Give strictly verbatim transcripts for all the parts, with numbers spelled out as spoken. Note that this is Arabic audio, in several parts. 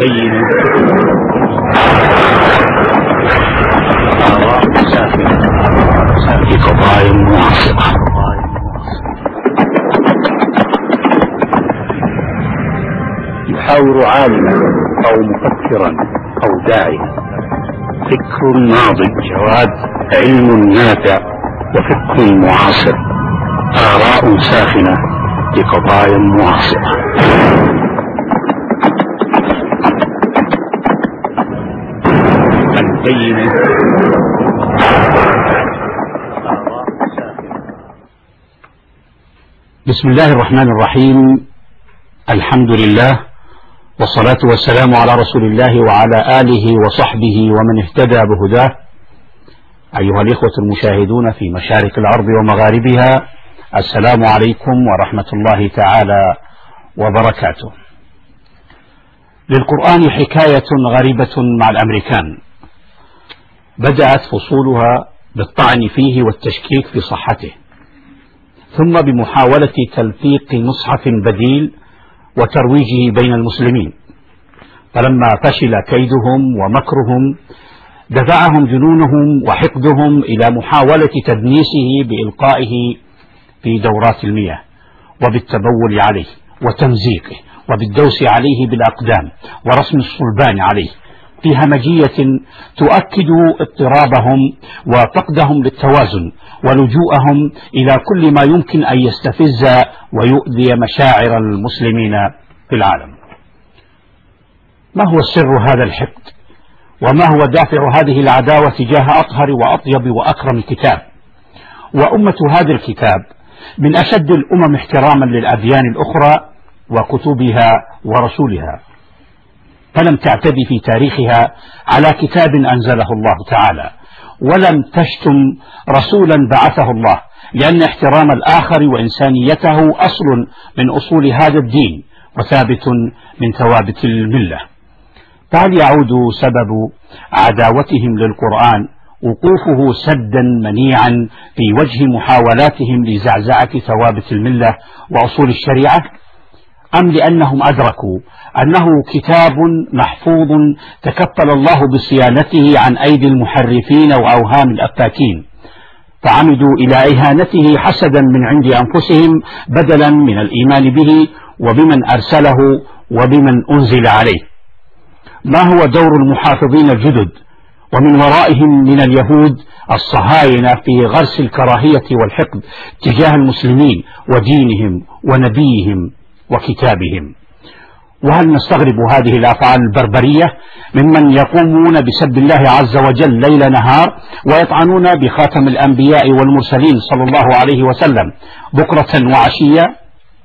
البين آراء سافرة في قضايا معاصرة. يحاور عالما أو مفكرا أو داعيا، فكر ناضج جواد، علم نافع، وفكر معاصر، آراء ساخنة بقضايا معاصرة. البينة آراء ساخنة. بسم الله الرحمن الرحيم. الحمد لله والصلاة والسلام على رسول الله وعلى آله وصحبه ومن اهتدى بهداه. أيها الإخوة المشاهدون في مشارق الأرض ومغاربها، السلام عليكم ورحمة الله تعالى وبركاته. للقرآن حكاية غريبة مع الأمريكان، بدأت فصولها بالطعن فيه والتشكيك في صحته، ثم بمحاولة تلفيق مصحف بديل وترويجه بين المسلمين، فلما فشل كيدهم ومكرهم دفعهم جنونهم وحقدهم إلى محاولة تدنيسه بإلقائه في دورات المياه وبالتبول عليه وتمزيقه وبالدوس عليه بالأقدام ورسم الصلبان عليه في همجية تؤكد اضطرابهم وفقدهم للتوازن ولجوءهم إلى كل ما يمكن أن يستفز ويؤذي مشاعر المسلمين في العالم. ما هو سر هذا الحقد؟ وما هو دافع هذه العداوة تجاه أطهر وأطيب وأكرم كتاب؟ وأمة هذا الكتاب من أشد الأمم احتراما للأديان الأخرى وكتبها ورسولها، فلم تعتدي في تاريخها على كتاب أنزله الله تعالى، ولم تشتم رسولا بعثه الله، لأن احترام الآخر وإنسانيته أصل من أصول هذا الدين وثابت من ثوابت الملة. فهل يعود سبب عداوتهم للقرآن وقوفه سدا منيعا في وجه محاولاتهم لزعزعة ثوابت الملة وأصول الشريعة، أم لأنهم أدركوا أنه كتاب محفوظ تكفل الله بصيانته عن أيدي المحرفين وأوهام الأفاكين، فعمدوا إلى إهانته حسدا من عند أنفسهم بدلا من الإيمان به وبمن أرسله وبمن أنزل عليه؟ ما هو دور المحافظين الجدد ومن ورائهم من اليهود الصهاينة في غرس الكراهية والحقد تجاه المسلمين ودينهم ونبيهم وكتابهم؟ وهل نستغرب هذه الأفعال البربرية ممن يقومون بسب الله عز وجل ليل نهار ويطعنون بخاتم الأنبياء والمرسلين صلى الله عليه وسلم بكرة وعشية؟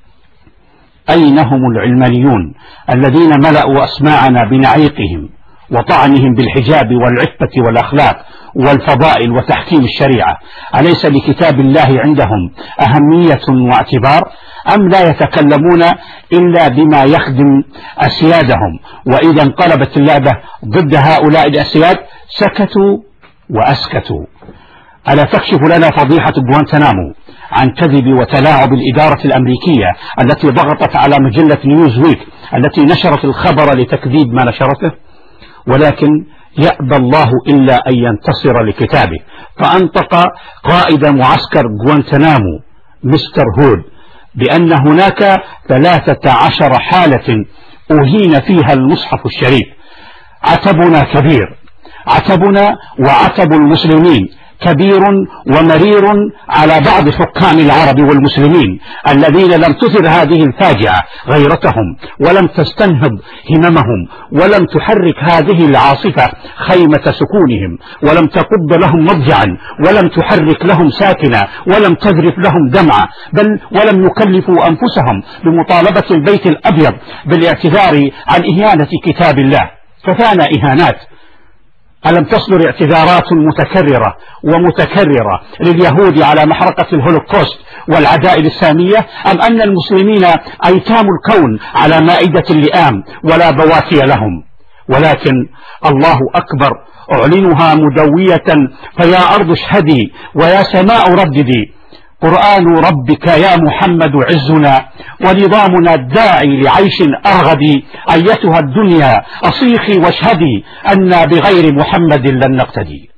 أين هم العلمانيون الذين ملأوا أسماعنا بنعيقهم وطعنهم بالحجاب والعفة والأخلاق والفضائل وتحكيم الشريعة؟ أليس لكتاب الله عندهم أهمية واعتبار، أم لا يتكلمون إلا بما يخدم أسيادهم، وإذا انقلبت اللعبة ضد هؤلاء الأسياد سكتوا وأسكتوا؟ ألا تكشف لنا فضيحة غوانتنامو عن كذب وتلاعب الإدارة الأمريكية التي ضغطت على مجلة نيوزويك التي نشرت الخبر لتكذيب ما نشرته؟ ولكن يأبى الله إلا أن ينتصر لكتابه، فأنطق قائد معسكر غوانتنامو مستر هود بأن هناك ثلاثة عشر حالة أهين فيها المصحف الشريف. عتبنا كبير، عتبنا وعتب المسلمين كبير ومرير على بعض حكام العرب والمسلمين الذين لم تثر هذه الفاجعة غيرتهم ولم تستنهض هممهم ولم تحرك هذه العاصفة خيمة سكونهم ولم تقض لهم مضجعا ولم تحرك لهم ساكنا ولم تذرف لهم دمعة، بل ولم يكلفوا أنفسهم بمطالبة البيت الأبيض بالاعتذار عن إهانة كتاب الله. فكان إهانات. ألم تصدر اعتذارات متكررة ومتكررة لليهود على محرقة الهولوكوست والعدائل السامية، أم أن المسلمين أيتام الكون على مائدة اللئام ولا بواكي لهم؟ ولكن الله أكبر، أعلنها مدوية: فيا أرض اشهدي ويا سماء رددي. قرآن ربك يا محمد عزنا، ونظامنا الداعي لعيش أرغد. أيتها الدنيا أصيخي واشهدي أنا بغير محمد لن نقتدي.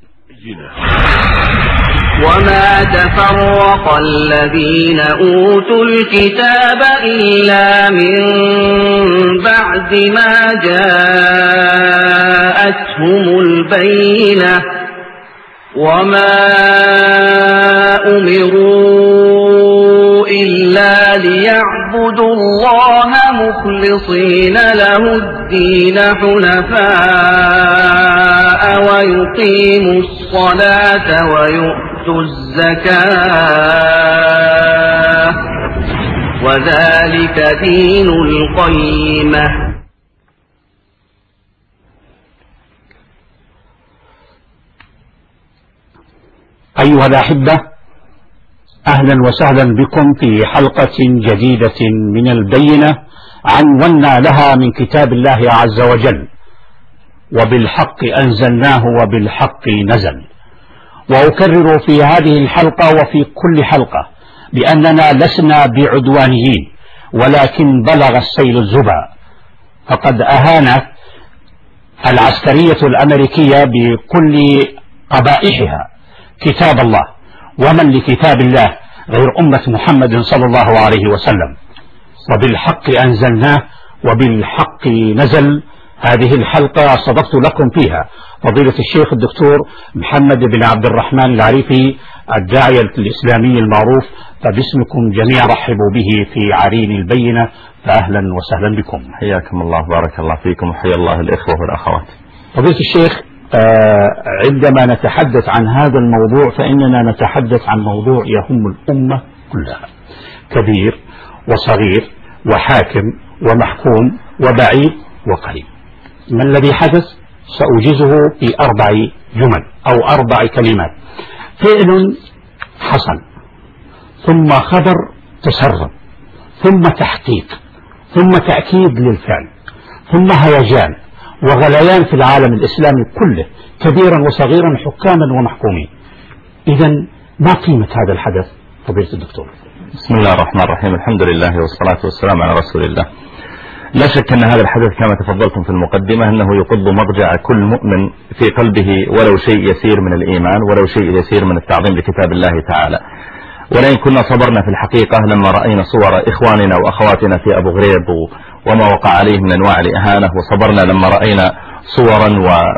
وما تفرق الذين أوتوا الكتاب إلا من بعد ما جاءتهم البينة، وما أمروا إلا ليعبدوا الله مخلصين له الدين حنفاء ويقيموا الصلاة ويؤتوا الزكاة وذلك دين القيمة. أيها الأحبة، أهلا وسهلا بكم في حلقة جديدة من البينة عنونا لها من كتاب الله عز وجل: وبالحق أنزلناه وبالحق نزل. وأكرر في هذه الحلقة وفي كل حلقة بأننا لسنا بعدوانيين، ولكن بلغ السيل الزبا، فقد أهانت العسكرية الأمريكية بكل قبائحها كتاب الله، ومن لكتاب الله غير أمة محمد صلى الله عليه وسلم. وبالحق أنزلناه وبالحق نزل. هذه الحلقة صدقت لكم فيها فضيلة الشيخ الدكتور محمد بن عبد الرحمن العريفي، الداعية الإسلامي المعروف، فباسمكم جميعا رحبوا به في عرين البينة، فأهلا وسهلا بكم. حياكم الله، بارك الله فيكم، وحيا الله الإخوة والأخوات. فضيلة الشيخ، آه عندما نتحدث عن هذا الموضوع فإننا نتحدث عن موضوع يهم الأمة كلها، كبير وصغير وحاكم ومحكوم وبعيد وقريب. ما الذي حدث؟ سأوجزه في أربع جمل أو أربع كلمات: فعل حصل، ثم خبر تسرب، ثم تحقيق، ثم تأكيد للفعل، ثم هيجان وغليان في العالم الإسلامي كله، كبيرا وصغيرا، حكاما ومحكومين. إذن ما قيمة هذا الحدث فضيلة الدكتور؟ بسم الله الرحمن الرحيم، الحمد لله والصلاة والسلام على رسول الله. لا شك أن هذا الحدث كما تفضلتم في المقدمة أنه يقض مضجع كل مؤمن في قلبه ولو شيء يسير من الإيمان، ولو شيء يسير من التعظيم لكتاب الله تعالى. ولئن كنا صبرنا في الحقيقة لما رأينا صور إخواننا وأخواتنا في أبو غريب وما وقع عليه من أنواع الإهانة، وصبرنا لما رأينا صورا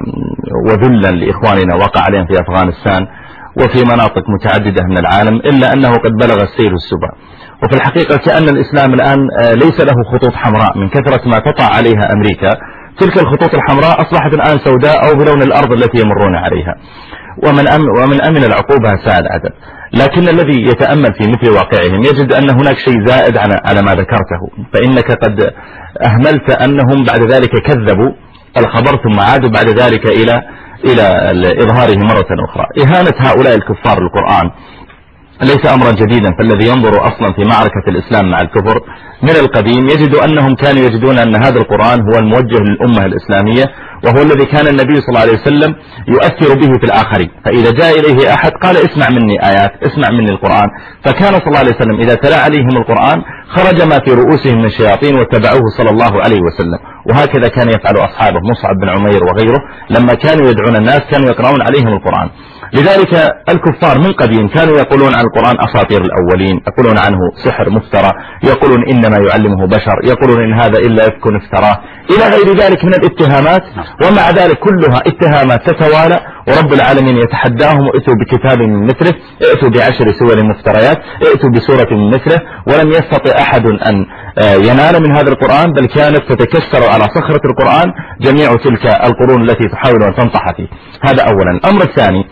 وذلا لإخواننا وقع عليهم في أفغانستان وفي مناطق متعددة من العالم، إلا أنه قد بلغ السيل السبا. وفي الحقيقة كأن الإسلام الآن ليس له خطوط حمراء من كثرة ما تطع عليها أمريكا. تلك الخطوط الحمراء أصبحت الآن سوداء أو بلون الأرض التي يمرون عليها، ومن أمن, ومن أمن العقوبة ساء الأدب. لكن الذي يتأمل في مثل واقعهم يجد أن هناك شيء زائد على ما ذكرته، فإنك قد أهملت أنهم بعد ذلك كذبوا الخبر ثم عادوا بعد ذلك إلى إلى إظهاره مرة أخرى. إهانة هؤلاء الكفار القرآن ليس أمرا جديدا، فالذي ينظر أصلا في معركة الإسلام مع الكفر من القديم يجد أنهم كانوا يجدون أن هذا القرآن هو الموجه للأمة الإسلامية، وهو الذي كان النبي صلى الله عليه وسلم يؤثر به في الآخرين. فإذا جاء إليه أحد قال اسمع مني آيات، اسمع مني القرآن، فكان صلى الله عليه وسلم إذا تلا عليهم القرآن خرج ما في رؤوسهم من الشياطين واتبعوه صلى الله عليه وسلم. وهكذا كان يفعل أصحابه مصعب بن عمير وغيره، لما كانوا يدعون الناس كانوا يقرؤون عليهم القرآن. لذلك الكفار من قديم كانوا يقولون عن القرآن أساطير الأولين، يقولون عنه سحر مفترى، يقولون إنما يعلمه بشر، يقولون إن هذا إلا إفك افتراه، إلى غير ذلك من الاتهامات. ومع ذلك كلها اتهامات تتوالى، ورب العالمين يتحداهم: ائتوا بكتاب من مثله، ائتوا بعشر سور مفتريات، ائتوا بسورة من مثله. ولم يستطع أحد أن ينال من هذا القرآن، بل كانت تتكسر على صخرة القرآن جميع تلك القرون التي تحاول أن تنطح فيه. هذا أولا. الأمر الثاني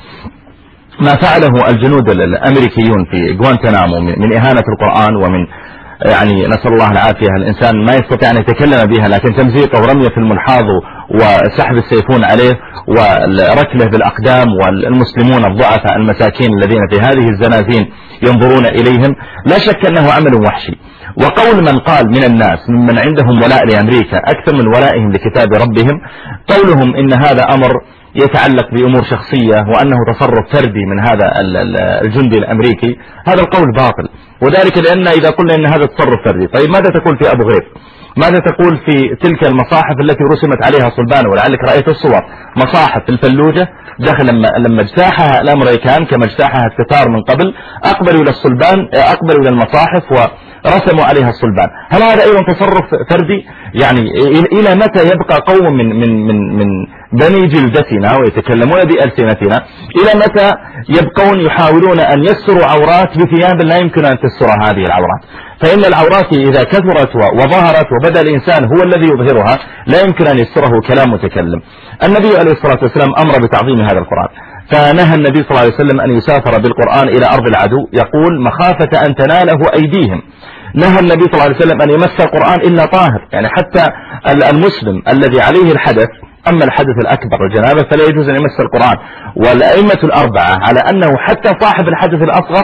ما فعله الجنود الأمريكيون في غوانتنامو من إهانة القرآن، ومن يعني نسأل الله العافية، الإنسان ما يستطيع أن يتكلم بها، لكن تمزيقه ورميه في الملحاض وسحب السيفون عليه وركله بالأقدام، والمسلمون الضعفاء المساكين الذين في هذه الزنازين ينظرون إليهم، لا شك أنه عمل وحشي. وقول من قال من الناس ممن عندهم ولاء لأمريكا أكثر من ولائهم لكتاب ربهم، قولهم إن هذا أمر يتعلق بأمور شخصية وأنه تصرف فردي من هذا الجندي الأمريكي، هذا القول باطل، وذلك لأن إذا قلنا أن هذا تصرف فردي، طيب ماذا تقول في أبو غريب؟ ماذا تقول في تلك المصاحف التي رسمت عليها صلبان؟ ولعلك رأيت الصور، مصاحف الفلوجة داخل لما لما اجتاحها الأمريكان كما اجتاحها التتار من قبل، أقبلوا إلى الصلبان، أقبلوا إلى المصاحف ورسموا عليها الصلبان. هل هذا أيضا تصرف فردي؟ يعني إلى متى يبقى قوم من من من من بني جلدتنا ويتكلمون بألسنتنا، إلى متى يبقون يحاولون أن يستروا عورات بثياب لا يمكن أن تستر هذه العورات؟ فإن العورات إذا كثرت وظهرت وبدأ الإنسان هو الذي يظهرها لا يمكن أن يستره كلام متكلم. النبي عليه الصلاة والسلام أمر بتعظيم هذا القرآن، فنهى النبي صلى الله عليه وسلم أن يسافر بالقرآن إلى أرض العدو، يقول مخافة أن تناله أيديهم. نهى النبي صلى الله عليه وسلم أن يمس القرآن إلا طاهر، يعني حتى المسلم الذي عليه الحدث، أما الحدث الأكبر الجنابة فلا يجوز أن يمس القرآن. والأئمة الأربعة على أنه حتى صاحب الحدث الأصغر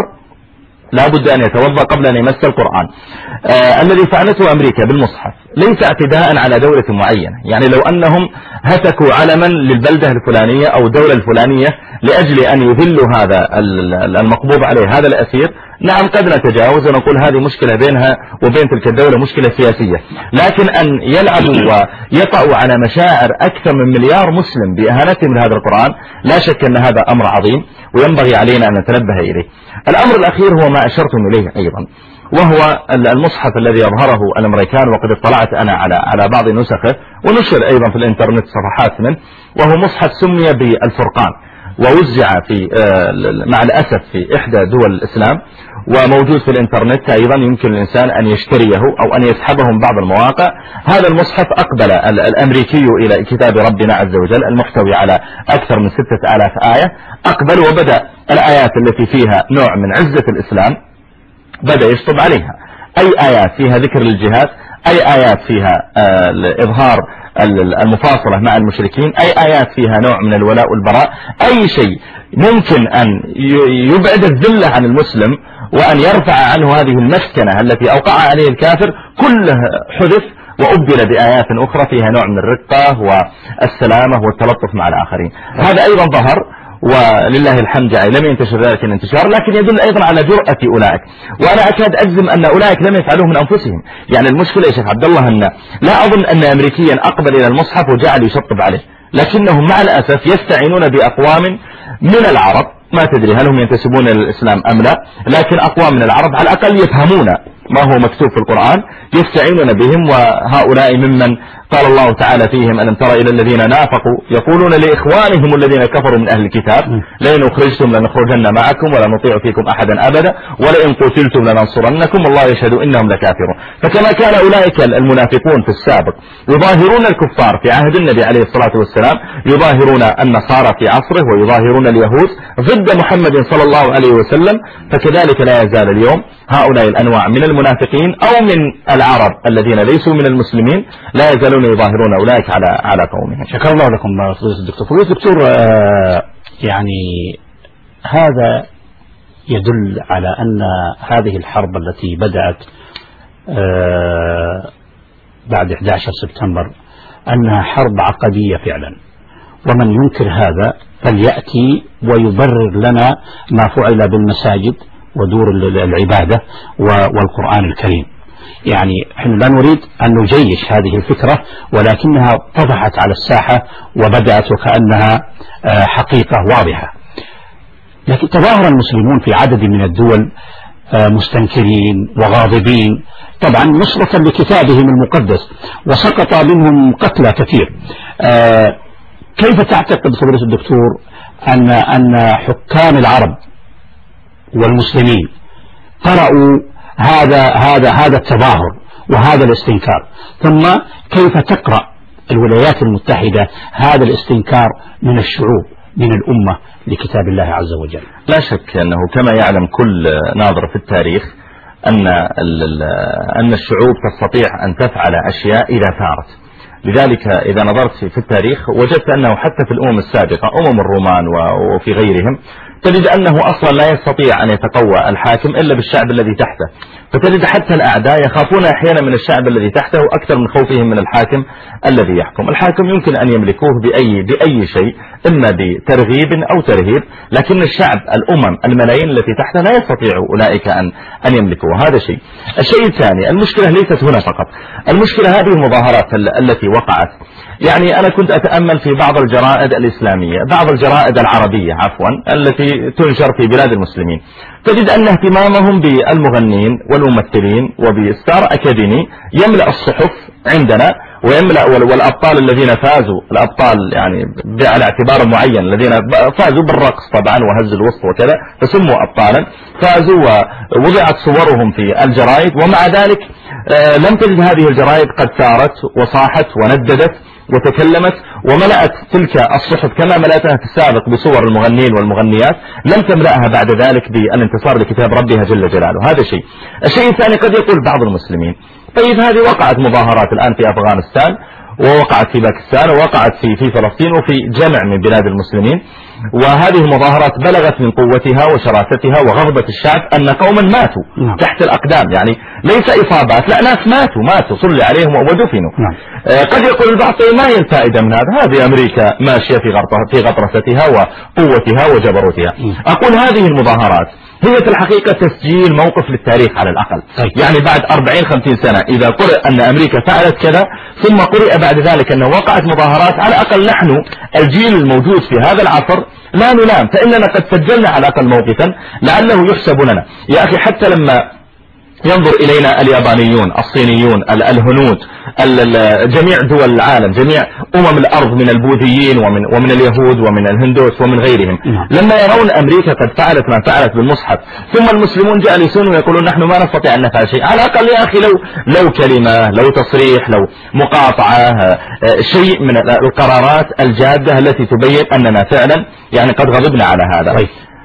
لا بد أن يتوضأ قبل أن يمس القرآن. آه الذي فعلته أمريكا بالمصحف ليس اعتداء على دولة معينة، يعني لو أنهم هتكوا علما للبلدة الفلانية أو الدولة الفلانية لأجل أن يذلوا هذا المقبوض عليه هذا الأسير، نعم قد نتجاوز ونقول هذه مشكلة بينها وبين تلك الدولة، مشكلة سياسية. لكن أن يلعبوا ويطعوا على مشاعر أكثر من مليار مسلم بإهانتهم لهذا القرآن، لا شك أن هذا أمر عظيم وينبغي علينا أن نتنبه إليه. الأمر الأخير هو ما أشرتم إليه أيضا، وهو المصحف الذي يظهره الأمريكان، وقد اطلعت أنا على على بعض نسخه ونشر أيضا في الإنترنت صفحات منه، وهو مصحف سمي بالفرقان، ووزع في مع الأسف في إحدى دول الإسلام، وموجود في الإنترنت أيضا، يمكن الإنسان أن يشتريه أو أن يسحبه من بعض المواقع. هذا المصحف أقبل الأمريكي إلى كتاب ربنا عز وجل المحتوي على أكثر من ستة آلاف آية، أقبل وبدأ الآيات التي فيها نوع من عزة الإسلام بدأ يشطب عليها. أي آيات فيها ذكر للجهاد، أي آيات فيها إظهار المفاصلة مع المشركين، أي آيات فيها نوع من الولاء والبراء، أي شيء ممكن أن يبعد الذلة عن المسلم وأن يرفع عنه هذه المسكنة التي أوقع عليه الكافر، كله حدث وأبدل بآيات أخرى فيها نوع من الرقة والسلامة والتلطف مع الآخرين. هذا أيضا ظهر ولله الحمد يعني لم ينتشر ذلك الانتشار، لكن يدل أيضا على جرأة أولئك، وأنا أكاد أجزم أن أولئك لم يفعلوه من أنفسهم. يعني المشكلة يا شيخ عبد الله أن لا أظن أن أمريكيا أقبل إلى المصحف وجعل يشطب عليه، لكنهم مع الأسف يستعينون بأقوام من العرب، ما تدري هل هم ينتسبون للإسلام أم لا، لكن أقوام من العرب على الأقل يفهمون ما هو مكتوب في القرآن، يستعينون بهم. وهؤلاء ممن قال الله تعالى فيهم ألم تر إلى الذين نافقوا يقولون لإخوانهم الذين كفروا من أهل الكتاب لئن أخرجتم لنخرجن معكم ولا نطيع فيكم أحدا أبدا ولئن قتلتم لننصرنكم والله يشهد إنهم لكافرون. فكما كان أولئك المنافقون في السابق يظاهرون الكفار في عهد النبي عليه الصلاة والسلام، يظاهرون النصارى في عصره ويظاهرون اليهود ضد محمد صلى الله عليه وسلم، فكذلك لا يزال اليوم هؤلاء الأنواع من المنافقين أو من العرب الذين ليسوا من المسلمين لا يزالون يظاهرون أولئك على على قومهم. شكرا الله لكم فضيلة الدكتور. فضيلة الدكتور آه يعني هذا يدل على أن هذه الحرب التي بدأت آه بعد أحد عشر سبتمبر أنها حرب عقدية فعلا، ومن ينكر هذا فليأتي ويبرر لنا ما فعل بالمساجد ودور العبادة والقرآن الكريم. يعني نحن لا نريد أن نجيش هذه الفكرة، ولكنها طفحت على الساحة وبدأت وكأنها حقيقة واضحة. لكن تظاهر المسلمون في عدد من الدول مستنكرين وغاضبين طبعا نصرة لكتابهم المقدس، وسقط منهم قتلى كثير. كيف تعتقد فضيلة الدكتور أن أن حكام العرب والمسلمين قرأوا هذا هذا هذا التظاهر وهذا الاستنكار، ثم كيف تقرأ الولايات المتحدة هذا الاستنكار من الشعوب من الأمة لكتاب الله عز وجل؟ لا شك أنه كما يعلم كل ناظر في التاريخ أن أن الشعوب تستطيع أن تفعل أشياء إذا ثارت. لذلك إذا نظرت في التاريخ وجدت أنه حتى في الأمم السابقة أمم الرومان وفي غيرهم تجد أنه أصلا لا يستطيع أن يتقوى الحاكم إلا بالشعب الذي تحته، فتجد حتى الأعداء يخافون أحيانا من الشعب الذي تحته أكثر من خوفهم من الحاكم الذي يحكم. الحاكم يمكن أن يملكوه بأي, بأي شيء، إما بترغيب أو ترهيب، لكن الشعب الأمم الملايين التي تحته لا يستطيع أولئك أن, أن يملكوه. هذا شيء. الشيء الثاني، المشكلة ليست هنا فقط، المشكلة هذه المظاهرات التي وقعت. يعني أنا كنت أتأمل في بعض الجرائد الإسلامية، بعض الجرائد العربية عفوا التي تنشر في بلاد المسلمين، تجد أن اهتمامهم بالمغنين والممثلين وبستار أكاديمي يملأ الصحف عندنا، ويملأ والأبطال الذين فازوا، الأبطال يعني على اعتبار معين الذين فازوا بالرقص طبعا وهز الوسط وكذا فسموا أبطالا، فازوا ووضعت صورهم في الجرائد، ومع ذلك لم تجد هذه الجرائد قد سارت وصاحت ونددت وتكلمت وملأت تلك الصحف كما ملأتها في السابق بصور المغنين والمغنيات، لم تملأها بعد ذلك بالانتصار لكتاب ربها جل جلاله. هذا شيء. الشيء الثاني، قد يقول بعض المسلمين طيب هذه وقعت مظاهرات الآن في أفغانستان، ووقعت في باكستان، ووقعت في في فلسطين، وفي جمع من بلاد المسلمين، وهذه المظاهرات بلغت من قوتها وشراستها وغضبة الشعب أن قوما ماتوا نعم. تحت الأقدام، يعني ليس إصابات، لا، ناس ماتوا ماتوا صلي عليهم ودفنوا نعم. آه قد يقول البعض ما هي الفائدة من هذا؟ هذه أمريكا ماشية في في غطرستها وقوتها وجبروتها. م. أقول هذه المظاهرات هي في الحقيقة تسجيل موقف للتاريخ على الأقل. أي. يعني بعد أربعين خمسين سنة إذا قرئ أن أمريكا فعلت كذا، ثم قرئ بعد ذلك أنه وقعت مظاهرات، على الأقل نحن الجيل الموجود في هذا العصر لا نلام، فإننا قد سجلنا على الأقل موقفا لعله يحسب لنا. يا أخي حتى لما ينظر إلينا اليابانيون، الصينيون، الهنود، جميع دول العالم، جميع أمم الأرض من البوذيين ومن, ومن اليهود ومن الهندوس ومن غيرهم، لما يرون أمريكا قد فعلت ما فعلت بالمصحف، ثم المسلمون جالسون ويقولون نحن ما نستطيع أن نفعل شيء، على الأقل يا أخي لو, لو كلمة، لو تصريح، لو مقاطعة، شيء من القرارات الجادة التي تبين أننا فعلا يعني قد غضبنا على هذا.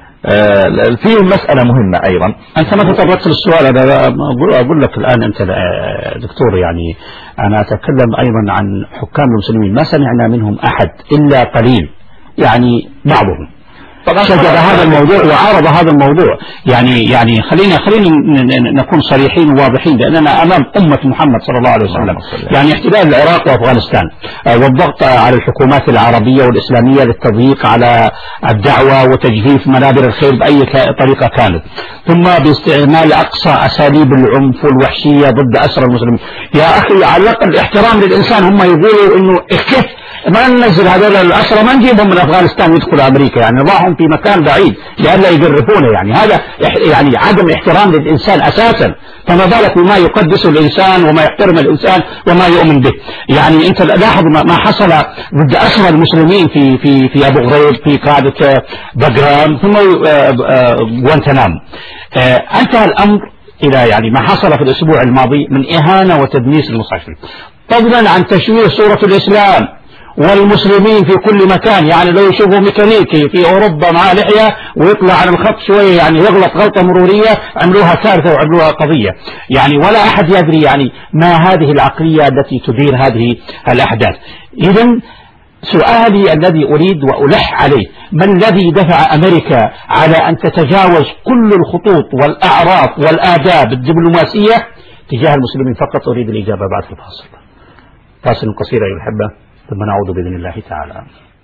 فيه مسألة مهمة أيضا. أنت ما تطرقت للسؤال هذا، أقول لك الآن أنت دكتور، يعني أنا أتكلم أيضا عن حكام المسلمين، ما سمعنا منهم أحد إلا قليل، يعني بعضهم شجر هذا الموضوع وعارض هذا الموضوع. يعني يعني خلينا خلينا نكون صريحين وواضحين، لأننا أمام أمة محمد صلى الله عليه وسلم. يعني احتلال العراق وأفغانستان والضغط على الحكومات العربية والإسلامية للتضييق على الدعوة وتجفيف منابر الخير بأي طريقة كانت، ثم باستعمال أقصى أساليب العنف والوحشية ضد أسرى المسلمين. يا أخي على الأقل احترام للإنسان، هم يقولوا إنه كيف ما ننزل هذول الأسرى، ما نجيبهم من أفغانستان ويدخلوا أمريكا، يعني نضعهم في مكان بعيد لئلا يجرفونه. يعني هذا يعني عدم احترام للإنسان أساسا، فما بالك بما يقدس الإنسان وما يحترم الإنسان وما يؤمن به. يعني أنت لاحظ ما حصل ضد أسرى المسلمين في في في أبو غريب، في قاعدة بغرام، ثم غوانتنامو. انتهى الأمر إلى يعني ما حصل في الأسبوع الماضي من إهانة وتدنيس المصحفين، فضلا عن تشويه صورة الإسلام والمسلمين في كل مكان. يعني لو يشوفوا ميكانيكي في أوروبا مع لحية ويطلع عن الخط شوية يعني يغلط غلطة مرورية، عملوها كارثة وعملوها قضية، يعني ولا أحد يدري يعني ما هذه العقلية التي تدير هذه الأحداث. إذن سؤالي الذي أريد وألح عليه، ما الذي دفع أمريكا على أن تتجاوز كل الخطوط والأعراف والآداب الدبلوماسية تجاه المسلمين؟ فقط أريد الإجابة بعد الفاصل. فاصل قصير أيها الأحبة، ثم نعود بإذن الله تعالى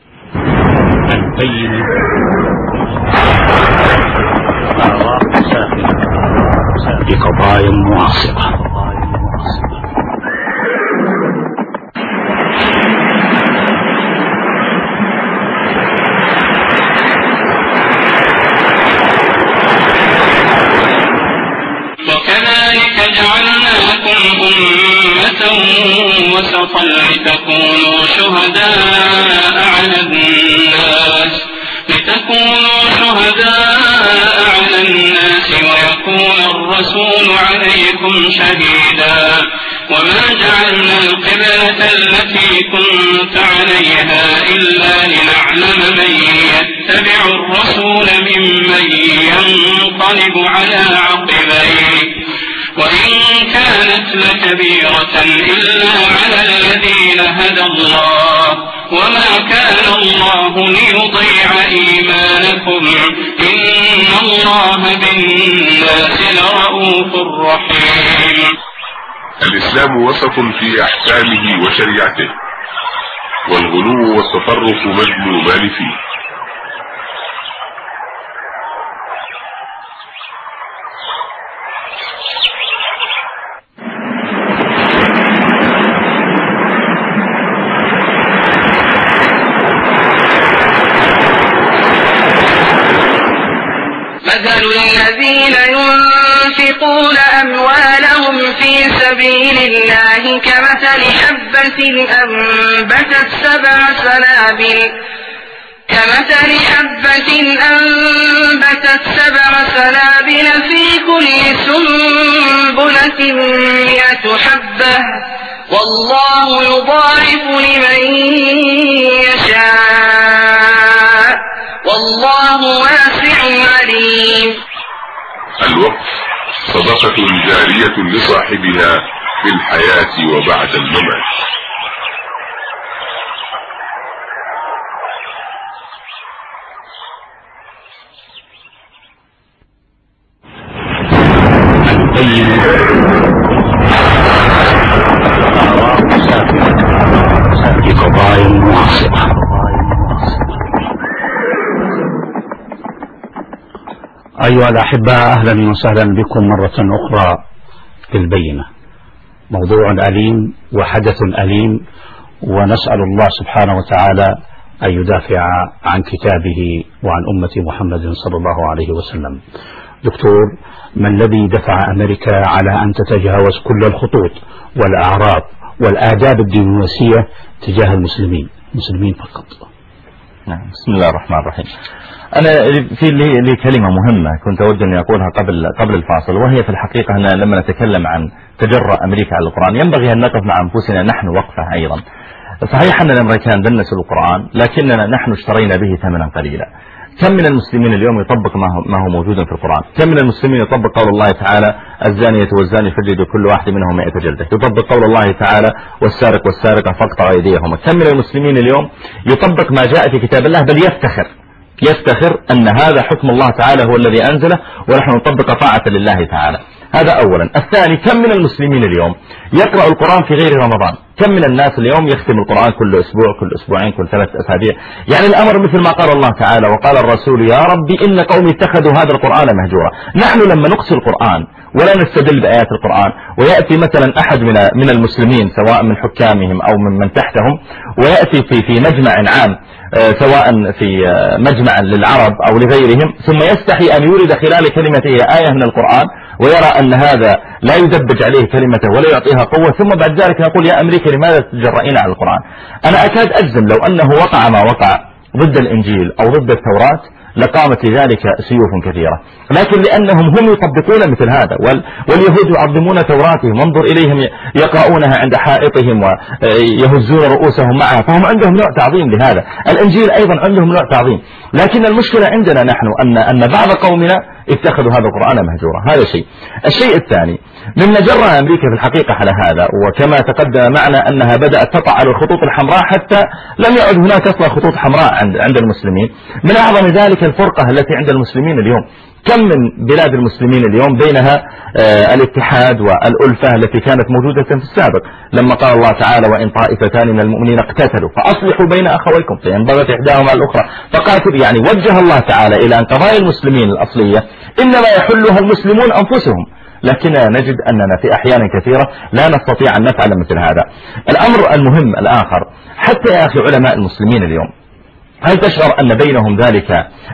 نبين آراء ساخنة بقضايا معاصرة. وكذلك جعلناكم أمة وسطا لتكونوا شهداء على الناس لتكونوا شهداء على الناس ويكون الرسول عليكم شهيدا. وما جعلنا القبلة التي كنت عليها إلا لنعلم من يتبع الرسول ممن ينقلب على عقبيه، وإن كانت لكبيرة إلا على الذين هدى الله وما كان الله ليضيع إيمانكم إن الله بالناس لرؤوف رحيم. الإسلام وسط في أحكامه وشريعته، والغلو والتطرف مذمومان فيه. مثل الذين ينفقون أموالهم في سبيل الله كمثل حبة أنبتت سبع سنابل كمثل حبة أنبتت سبع سنابل في كل سنبلة مئة حبة والله يضاعف لمن يشاء والله واسع عليم. الوقف صدقة جارية لصاحبها في الحياة وبعد الممات. لقضايا معاصرة. أيها الأحباء، أهلا وسهلا بكم مرة أخرى في البينة. موضوع أليم وحدث أليم، ونسأل الله سبحانه وتعالى أن يدافع عن كتابه وعن أمة محمد صلى الله عليه وسلم. دكتور، ما الذي دفع أمريكا على أن تتجاوز كل الخطوط والأعراض والآداب الدبلوماسية تجاه المسلمين المسلمين فقط؟ نعم، بسم الله الرحمن الرحيم. أنا في لي كلمة مهمة كنت أود أن أقولها قبل قبل الفاصل، وهي في الحقيقة أن لما نتكلم عن تجرؤ أمريكا على القرآن ينبغي أن نقف مع أنفسنا نحن وقفة أيضا. صحيح أن الأمريكان دنسوا القرآن، لكننا نحن اشترينا به ثمنا قليلا. كم من المسلمين اليوم يطبق ما هو, ما هو موجود في القرآن؟ كم من المسلمين يطبق قول الله تعالى الزانية والزاني فجلدوا كل واحد منهم مئة جلدة؟ يطبق قول الله تعالى والسارق والسارقة فاقطعوا أيديهما. كم من المسلمين اليوم يطبق ما جاء في كتاب الله، بل يفتخر يفتخر أن هذا حكم الله تعالى هو الذي أنزله ونحن نطبق طاعة لله تعالى؟ هذا أولا. الثاني، كم من المسلمين اليوم يقرأ القرآن في غير رمضان؟ كم من الناس اليوم يختم القرآن كل أسبوع كل أسبوعين كل ثلاث أسابيع؟ يعني الأمر مثل ما قال الله تعالى وقال الرسول يا ربي إن قومي اتخذوا هذا القرآن مهجورا. نحن لما نقصي القرآن ولا نستدل بآيات القرآن، ويأتي مثلا أحد من من المسلمين سواء من حكامهم أو من من تحتهم ويأتي في في مجمع عام سواء في مجمع للعرب أو لغيرهم، ثم يستحي أن يورد خلال كلمته آية من القرآن ويرى أن هذا لا يدبج عليه كلمته ولا يعطيها قوة، ثم بعد ذلك نقول يا أمريكا لماذا تجرئين على القرآن؟ أنا أكاد أجزم لو أنه وقع ما وقع ضد الإنجيل أو ضد التوراة لقامت لذلك سيوف كثيرة، لكن لأنهم هم يطبقون مثل هذا، واليهود يعظمون توراتهم، وانظر إليهم يقرؤونها عند حائطهم ويهزون رؤوسهم معها، فهم عندهم نوع تعظيم لهذا. الإنجيل أيضا عندهم نوع تعظيم، لكن المشكلة عندنا نحن أن أن بعض قومنا اتخذوا هذا القرآن مهجورا. هذا شيء. الشيء الثاني، مما جرى أمريكا في الحقيقة على هذا، وكما تقدم معنا أنها بدأت تطع على الخطوط الحمراء حتى لم يعد هناك أصلا خطوط حمراء عند عند المسلمين. من أعظم ذلك الفرقة التي عند المسلمين اليوم. كم من بلاد المسلمين اليوم بينها آه الاتحاد والألفة التي كانت موجودة في السابق، لما قال الله تعالى وإن طائفتان من المؤمنين اقتتلوا فأصلحوا بين أخويكم فإن بغت إحداهما الأخرى فقاتلوا. يعني وجه الله تعالى إلى أن قضايا المسلمين الأصلية إنما يحلها المسلمون أنفسهم، لكننا نجد أننا في أحيان كثيرة لا نستطيع أن نفعل مثل هذا. الأمر المهم الآخر، حتى يا أخي علماء المسلمين اليوم، هل تشعر أن بينهم ذلك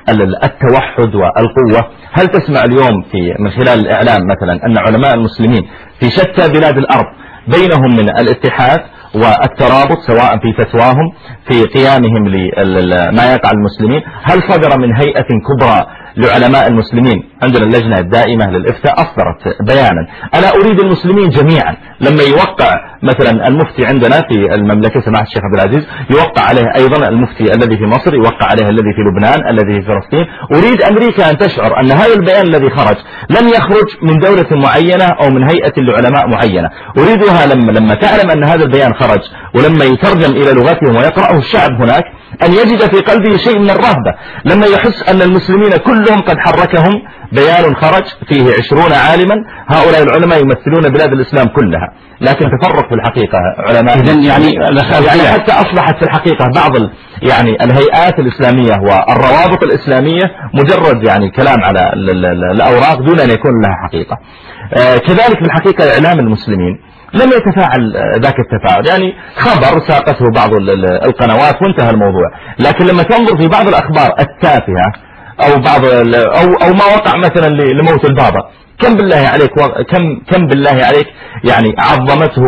التوحد والقوة؟ هل تسمع اليوم في من خلال الإعلام مثلا أن علماء المسلمين في شتى بلاد الأرض بينهم من الاتحاد والترابط سواء في فتواهم في قيامهم لما يقع المسلمين؟ هل صدر من هيئة كبرى لعلماء المسلمين. عندنا اللجنة الدائمة للإفتاء أصدرت بيانا. أنا أريد المسلمين جميعا لما يوقع مثلا المفتي عندنا في المملكة سماحة الشيخ عبد العزيز يوقع عليه أيضا المفتي الذي في مصر، يوقع عليه الذي في لبنان، الذي في فلسطين. أريد أمريكا أن تشعر أن هذا البيان الذي خرج لم يخرج من دولة معينة أو من هيئة لعلماء معينة. أريدها لما, لما تعلم أن هذا البيان خرج ولما يترجم إلى لغتهم ويقرأه الشعب هناك أن يجد في قلبه شيء من الرهبة لما يحس أن المسلمين كلهم قد حركهم بيان خرج فيه عشرون عالما. هؤلاء العلماء يمثلون بلاد الإسلام كلها، لكن تفرق في الحقيقة علماء يعني, يعني حتى أصبحت في الحقيقة بعض يعني الهيئات الإسلامية والروابط الإسلامية مجرد يعني كلام على الأوراق دون أن يكون لها حقيقة. آه كذلك في الحقيقة إعلام المسلمين لم يتفاعل ذاك التفاعل، يعني خبر ساقته بعض القنوات وانتهى الموضوع. لكن لما تنظر في بعض الأخبار التافهة أو بعض أو أو ما وقع مثلا لموت البابا، كم بالله عليك كم كم بالله عليك يعني عظمته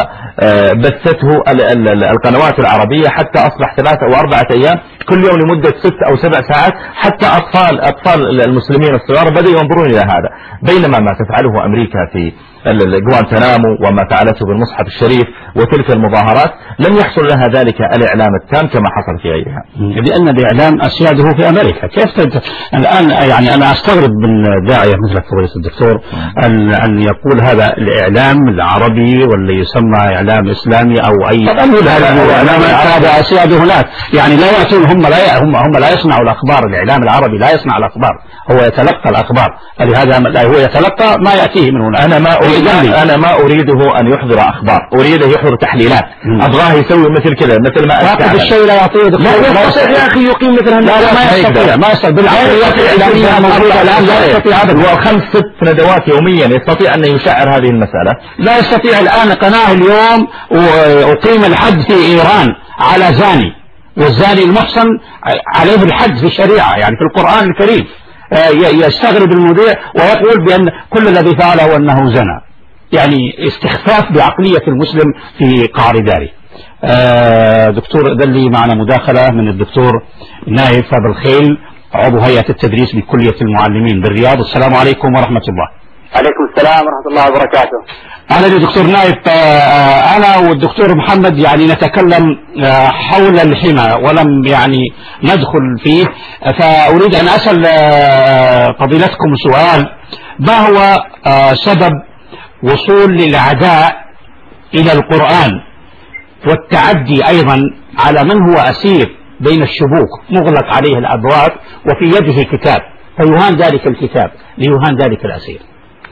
وبثته القنوات العربية حتى أصبح ثلاثة أو أربعة أيام كل يوم لمدة ست أو سبع ساعات، حتى أطفال أطفال المسلمين الصغار بدأوا ينظرون إلى هذا. بينما ما تفعله أمريكا في غوانتنامو وما فعلته بالمصحف الشريف وتلك المظاهرات لم يحصل لها ذلك الإعلام التام كما حصل في غيرها، لأن الإعلام أسياده في أمريكا. كيف تد... الآن يعني أنا أستغرب من داعية مثل فضيلة الدكتور أن أن يقول هذا الإعلام العربي واللي يسمى إعلام إسلامي أو أي إعلام هذا أسياده هناك، يعني لا يأتون هم لا هم هم لا يصنعوا الأخبار. الإعلام العربي لا يصنع الأخبار، هو يتلقى الأخبار، فلهذا هو يتلقى ما يأتيه من هنا. أنا ما أنا ما أريده أن يحضر أخبار، أريده يحضر تحليلات. أبغاه يسوي مثل كذا مثل ما فاقد الشيء لا يعطيه دكتور. لا يستطيع يا أخي يقيم مثل هذا. لا ما يستطيع ما يستطيع بالعقليات الإعلامية الموجودة الآن لا يستطيع أبدا. وخمس ست ندوات يوميا يستطيع أن يشعر هذه المسألة. لا يستطيع. الآن قناة اليوم أقيم الحد في إيران على زاني، والزاني المحصن عليه الحد في الشريعة يعني في القرآن الكريم. يستغرب المذيع ويقول بأن كل الذي فعله أنه زنا، يعني استخفاف بعقلية المسلم في قعر داره. آه دكتور دلي معنا مداخلة من الدكتور نايف أبو الخيل عضو هيئة التدريس بكلية المعلمين بالرياض. السلام عليكم ورحمة الله. عليكم السلام ورحمة الله وبركاته. أهلا يا دكتور نايف. آه أنا والدكتور محمد يعني نتكلم آه حول الحمى ولم يعني ندخل فيه، فأريد أن أسأل آه فضيلتكم سؤال: ما هو آه سبب وصول للعداء إلى القرآن والتعدي أيضا على من هو أسير بين الشبوك مغلق عليه الأبواب وفي يده كتاب فيهان ذلك الكتاب ليهان ذلك الأسير؟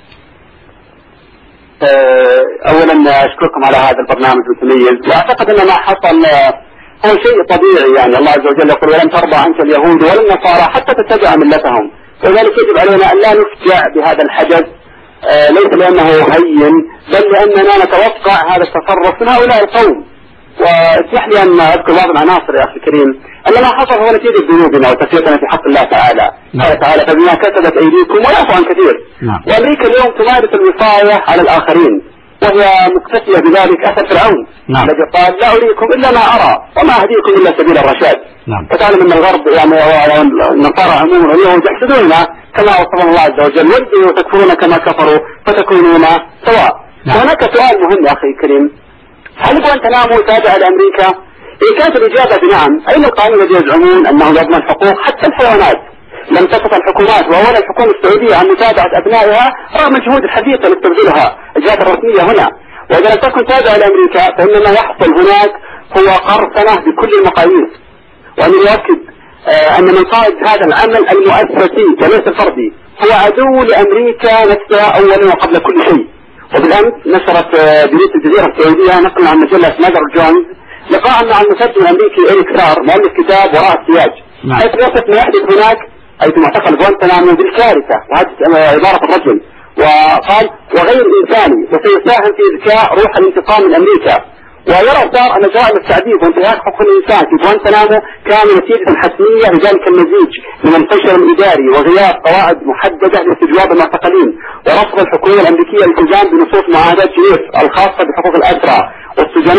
أولا أشكركم على هذا البرنامج المتميز، وأعتقد أن ما حصل هو شيء طبيعي. يعني الله عز وجل يقول: ولن ترضى عنك اليهود ولا النصارى حتى تتبع ملتهم. ولذلك يجب علينا أن لا نفجع بهذا الحدث، آه ليس لأنه هين بل لأننا نتوقع هذا التصرف من هؤلاء القوم. واسمح لي أن أذكر بعض العناصر يا أخي الكريم. أن ما حصل هو نتيجة ذنوبنا وتفريطنا في حق الله تعالى. نعم. قال تعالى: فبما كسبت أيديكم ويعفو عن كثير. نعم. وأمريكا اليوم تمارس الوصاية على الآخرين وهي مقتفية بذلك أثر فرعون. نعم. الذي قال: لا أريكم إلا ما أرى وما أهديكم إلا سبيل الرشاد. نعم. فتعلم أن الغرب يعني النصارى عموما واليهود يحسدوننا كما وصفنا الله عز وجل: ودوا تكفرون كما كفروا فتكونون سواء. نعم. وهناك سؤال مهم يا أخي الكريم: هل غوانتنامو تابع لأمريكا؟ إن كانت الإجابة بنعم، أين القانون الذي يزعمون أنه يضمن حقوق حتى الحيوانات؟ لم تستطع الحكومات وأولا الحكومة السعودية عن متابعة أبنائها رغم الجهود الحديثة لتبذلها الجهات الرسمية هنا. وإذا لم تكن تابعة لأمريكا فإن ما يحصل هناك هو قرصنة بكل المقاييس. وأن يؤكد آه أن من قائد هذا العمل المؤسسي وليس الفردي هو عدو لأمريكا نفسها أولا وقبل كل شيء. وبالأمس نشرت بنية الجزيرة السعودية نقل عن مجلة ماجر جونز لقاء مع المفكر الأمريكي إريك سار مؤلف كتاب وراء السياج، حيث وصف ما يحدث هناك أي في معتقل غوانتنامو بالكارثة، وهذه عبارة الرجل، وقال: وغير إنساني وسيساهم في إذكاء روح الانتقام من أمريكا. ويرى سار أن جرائم التعذيب وانتهاك حقوق الإنسان في غوانتنامو كان نتيجة حتمية لذلك المزيج من الفشل الإداري وغياب قواعد محددة لاستجواب المعتقلين ورفض الحكومة الأمريكية الالتزام بنصوص معاهدات جنيف الخاصة بحقوق الأسرى والسجناء.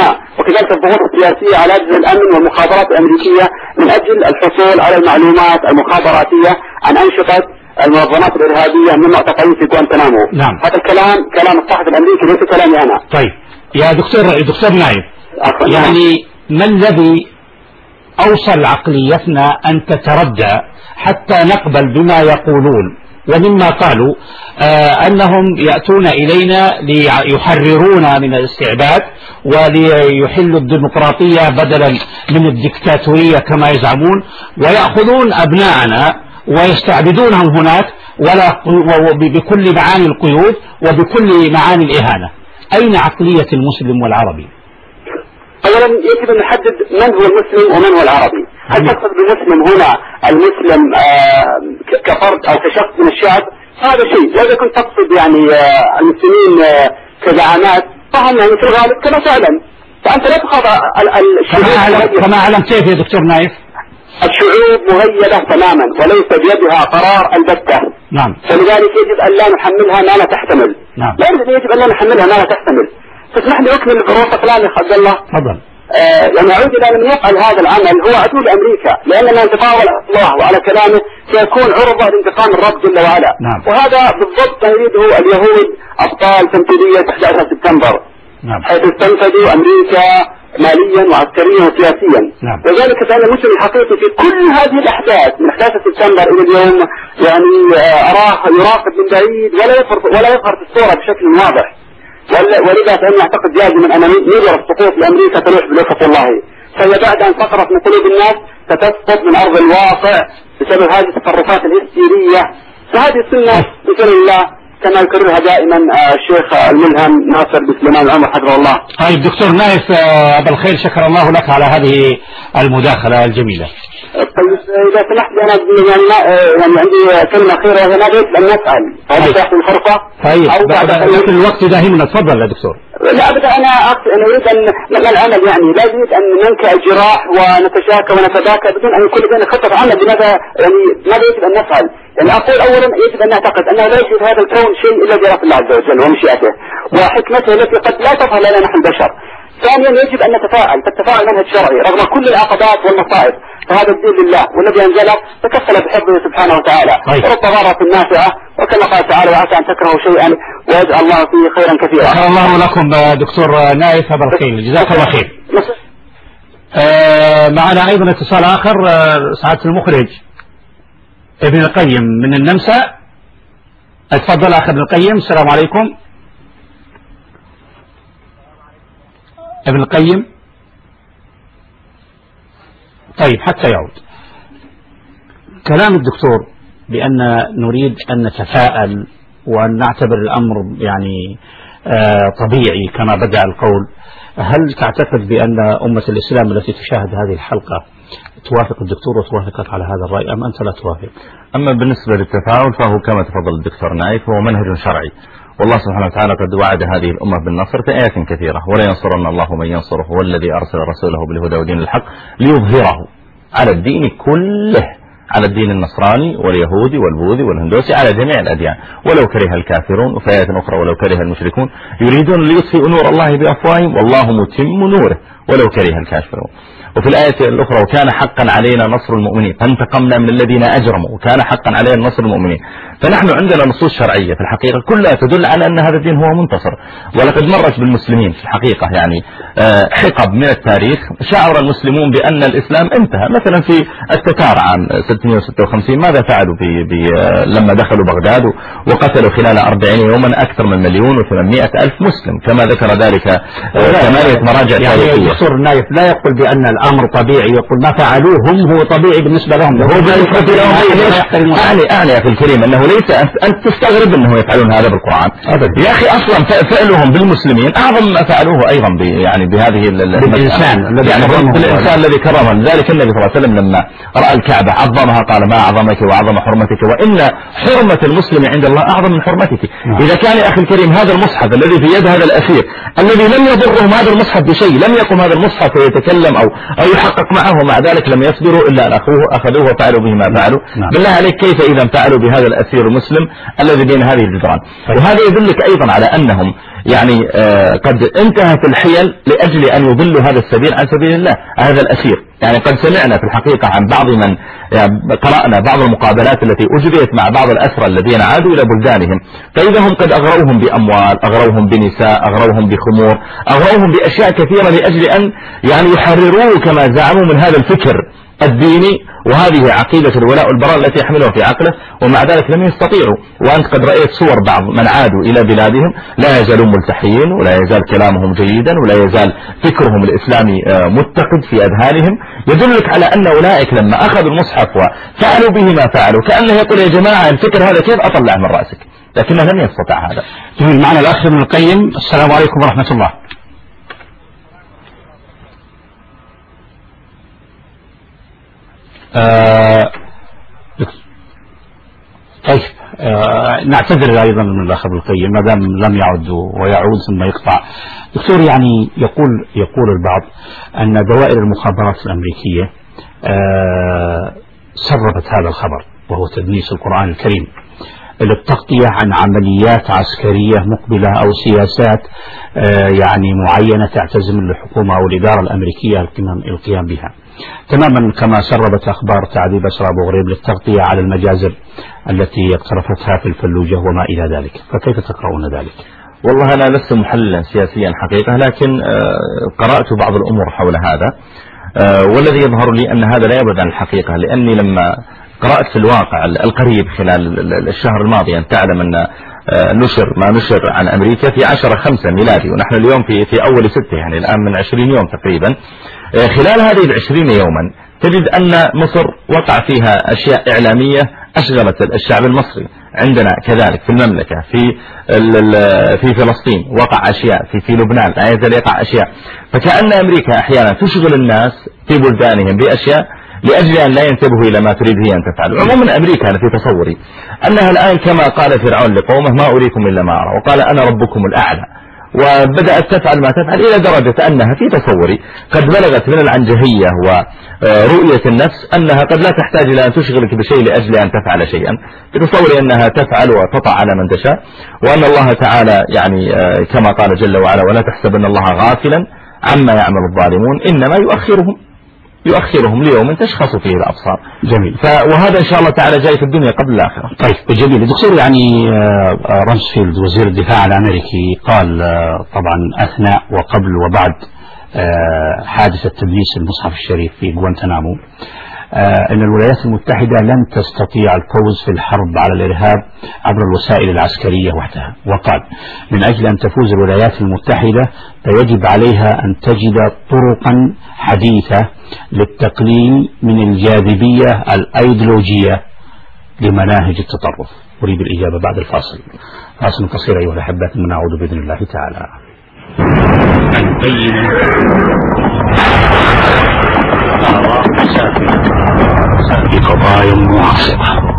خلال الضغوط السياسية على أجهزة الأمن والمخابرات الأمريكية من أجل الحصول على المعلومات المخابراتية عن أنشطة المنظمات الإرهابية من المعتقلين في غوانتنامو. نعم. هذا الكلام كلام الصحفي الأمريكي ليس كلامي أنا. طيب يا دكتور دكتور نايف، يعني ما الذي أوصل عقليتنا أن تتردى حتى نقبل بما يقولون؟ ومما قالوا آه أنهم يأتون إلينا ليحررونا من الاستعباد وليحلوا الديمقراطية بدلا من الدكتاتورية كما يزعمون، ويأخذون أبناءنا ويستعبدونهم هناك ولا بكل معاني القيود وبكل معاني الإهانة. أين عقلية المسلم والعربي؟ أولا يجب أن نحدد من هو المسلم ومن هو العربي. هل تقصد بالمسلم هنا المسلم آه كفرد أو كشخص من الشعب؟ هذا شيء. وإذا كنت تقصد يعني آه المسلمين آه كزعامات فهم يعني في الغالب كما تعلم، فأنت لا تخاض الشعوب كما أعلم. كيف يا دكتور نايف؟ الشعوب مهيئة تماما وليس بيدها قرار البتة. نعم. فلذلك يجب أن لا نحملها ما لا تحتمل. نعم. لا يجب أن لا نحملها ما لا تحتمل. تسمح لي أكمل بروح كلامي يا عبد الله؟ تفضل. آه يعني أعود إلى من يفعل هذا العمل هو عدو لأمريكا، لأننا نتطاول على الله وعلى كلامه سيكون عرضة لانتقام الرب جل وعلا. نعم. وهذا بالضبط ما يريده اليهود أبطال تمثيلية أحد عشر سبتمبر. نعم. حيث استنفذوا أمريكا ماليا وعسكريا وسياسيا. نعم. وذلك فإن المسلم الحقيقي في كل هذه الأحداث من أحداث سبتمبر إلى اليوم يعني أراه يراقب من بعيد ولا يظهر ولا يظهر في الصورة بشكل واضح. ولذا فإني أعتقد جازما أن نظر السقوط لأمريكا تلوح بلطف الله، فهي بعد أن سقطت من قلوب الناس ستسقط من أرض الواقع بسبب هذه التصرفات الهستيرية. فهذه السنة بسم الله كما يكررها دائما الشيخ الملهم ناصر بن سليمان العمر حفظه الله. طيب دكتور نايف أبا الخير، شكر الله لك على هذه المداخلة الجميلة. طيب إذا سمحت لي أنا يعني يعني عندي كلمة أخيرة، أنا أريد أن نسأل هل تحت الفرصة؟ طيب أو بعد لكن الوقت داهمنا، تفضل يا دكتور. لا أبدا، أنا أقصد أن أريد أن ما العمل يعني لا يريد أن ننكأ الجراح ونتشاكى ونتباكى بدون أن يكون لدينا خطة عمل. لماذا يعني ماذا يجب أن نفعل؟ يعني أقول أولا يجب أن نعتقد أنه لا يوجد هذا الكون شيء إلا بإرادة الله عز وجل ومشيئته وحكمته التي قد لا تظهر لنا نحن البشر. ثانيا يجب أن نتفاعل، فالتفاعل منهج شرعي رغم كل العقبات والمصائب، فهذا الدين لله والذي أنزله تكفل بحفظه سبحانه وتعالى. ورب ضارة نافعة، وكما قال تعالى وعسى أن تكرهوا شيئا ويجعل الله فيه خيرا كثيرا. شكرا الله لكم دكتور نايف أبا الخير، جزاك الله خير. آه معنا أيضا اتصال آخر، آه سعادة المخرج ابن القيم من النمسا. اتفضل أخ ابن القيم. السلام عليكم. ابن القيم. طيب حتى يعود. كلام الدكتور بأن نريد أن نتفاءل وأن نعتبر الأمر يعني آه طبيعي كما بدأ القول. هل تعتقد بأن أمة الإسلام التي تشاهد هذه الحلقة توافق الدكتور وتوافقك على هذا الرأي أم أنت لا توافق؟ أما بالنسبة للتفاعل فهو كما تفضل الدكتور نايف، هو منهج شرعي، والله سبحانه وتعالى قد وعد هذه الأمة بالنصر في آيات كثيرة، ولا ينصرن الله من ينصره، هو الذي أرسل رسوله بالهدى ودين الحق ليظهره على الدين كله، على الدين النصراني واليهودي والبوذي والهندوسي، على جميع الأديان، ولو كره الكافرون. وفي آيات أخرى ولو كره المشركون يريدون ليطفئوا نور الله بأفواههم والله متم نوره ولو كره الكافرون. وفي الآية الأخرى وكان حقا علينا نصر المؤمنين فانتقمنا من الذين أجرموا وكان حقا علينا نصر المؤمنين. فنحن عندنا نصوص شرعية في الحقيقة كلها تدل على أن هذا الدين هو منتصر، ولقد مرت بالمسلمين في الحقيقة يعني حقب من التاريخ شعر المسلمون بأن الإسلام انتهى. مثلا في التتار عام ستمائة وستة وخمسين ماذا فعلوا بي بي لما دخلوا بغداد وقتلوا خلال أربعين يوما أكثر من مليون وثمانمائة ألف مسلم كما ذكر ذلك ثمانية مراجع تاريخية. يعني الدكتور النايف لا يقول بأن الأمر طبيعي، يقول ما فعلوه هم هو طبيعي بالنسبة لهم. هو أعني أعني يا أخي الكريم أنه ليس أنت تستغرب أنه يفعلون هذا بالقرآن أبدا. يا أخي أصلا فعلهم بالمسلمين أعظم ما فعلوه أيضا يعني بهذه الإنسان الذي يعني الإنسان الذي كرمه. لذلك النبي صلى الله عليه وسلم لما رأى الكعبة عظمها قال ما أعظمك وأعظم حرمتك وإن حرمة المسلم عند الله أعظم من حرمتك. إذا كان يا أخي الكريم هذا المصحف الذي في يد هذا الأسير الذي لم يضرهم هذا المصحف بشيء، لم يقم هذا المصحف ويتكلم أو أو يحقق معه، مع ذلك لم يصبروا إلا أن أخوه أخذوه وفعلوا به ما فعلوا. نعم. بالله عليك كيف إذا فعلوا بهذا الأسير المسلم الذي بين هذه الجدران؟ وهذا يدلك أيضا على أنهم يعني آه قد انتهت الحيل لأجل أن يضلوا هذا السبيل عن سبيل الله، هذا الأسير. يعني قد سمعنا في الحقيقة عن بعض من يعني قرأنا بعض المقابلات التي أجريت مع بعض الأسرى الذين عادوا إلى بلدانهم، فإذا هم قد أغروهم بأموال، أغروهم بنساء، أغروهم بخمور، أغروهم بأشياء كثيرة لأجل أن يعني يحرروه كما زعموا من هذا الفكر الديني وهذه عقيدة الولاء والبراء التي يحملها في عقله، ومع ذلك لم يستطيعوا. وأنت قد رأيت صور بعض من عادوا إلى بلادهم لا يزالون ملتحيين، ولا يزال كلامهم جيدا، ولا يزال فكرهم الإسلامي متقد في أذهانهم، يدلك على أن أولئك لما أخذوا المصحف وفعلوا به ما فعلوا كأنه يقول يا جماعة الفكر هذا كيف أطلع من رأسك، لكنه لم يستطع هذا. جميل. معنا الأخ ابن القيم. السلام عليكم ورحمة الله. آه طيب آه نعتذر أيضا من الأخ ابن القيم ما دام لم يعد ويعود ثم يقطع. دكتور، يعني يقول يقول البعض أن دوائر المخابرات الأمريكية آه سربت هذا الخبر وهو تدنيس القرآن الكريم للتغطية عن عمليات عسكرية مقبلة أو سياسات آه يعني معينة تعتزم الحكومة أو الإدارة الأمريكية القيام بها، تماما كما سربت أخبار تعذيب أسرى أبو غريب للتغطية على المجازر التي اقترفتها في الفلوجة وما إلى ذلك، فكيف تقرؤون ذلك؟ والله أنا لست محللا سياسيا حقيقة، لكن قرأت بعض الأمور حول هذا، والذي يظهر لي أن هذا لا يبعد عن الحقيقة، لأني لما قرأت في الواقع القريب خلال الشهر الماضي أن تعلم أن نشر ما نشر عن أمريكا في عشرة خمسة ميلادي، ونحن اليوم في في أول ستة، يعني الآن من عشرين يوم تقريبا. خلال هذه العشرين يوما تجد أن مصر وقع فيها أشياء إعلامية أشغلت الشعب المصري. عندنا كذلك في المملكة، في في فلسطين وقع أشياء، في في لبنان لا يزال يقع أشياء، فكأن أمريكا أحيانا تشغل الناس في بلدانهم بأشياء لأجل أن لا ينتبهوا إلى ما تريد هي أن تفعل. عموما أمريكا أنا في تصوري أنها الآن كما قال فرعون لقومه ما أريكم إلا ما أرى، وقال أنا ربكم الأعلى، وبدأت تفعل ما تفعل إلى درجة أنها في تصوري قد بلغت من العنجهية ورؤية النفس أنها قد لا تحتاج إلى أن تشغلك بشيء لأجل أن تفعل شيئا، في تصوري أنها تفعل وتطع على من تشاء، وأن الله تعالى يعني كما قال جل وعلا ولا تحسبن الله غافلا عما يعمل الظالمون إنما يؤخرهم يؤخرهم ليوم تشخص فيه الأبصار. جميل. وهذا إن شاء الله تعالى جاي في الدنيا قبل الآخرة. طيب جميل. دكتور، يعني رامسفيلد وزير الدفاع الأمريكي قال طبعا أثناء وقبل وبعد حادثة تدنيس المصحف الشريف في غوانتنامو أن الولايات المتحدة لن تستطيع الفوز في الحرب على الإرهاب عبر الوسائل العسكرية وحدها، وقال من أجل أن تفوز الولايات المتحدة فيجب عليها أن تجد طرقا حديثة للتقليل من الجاذبية الأيديولوجية لمناهج التطرف. أريد الإجابة بعد الفاصل. فاصل قصير أيها الأحبة ثم نعود بإذن الله تعالى. البينة بقضايا معاصرة.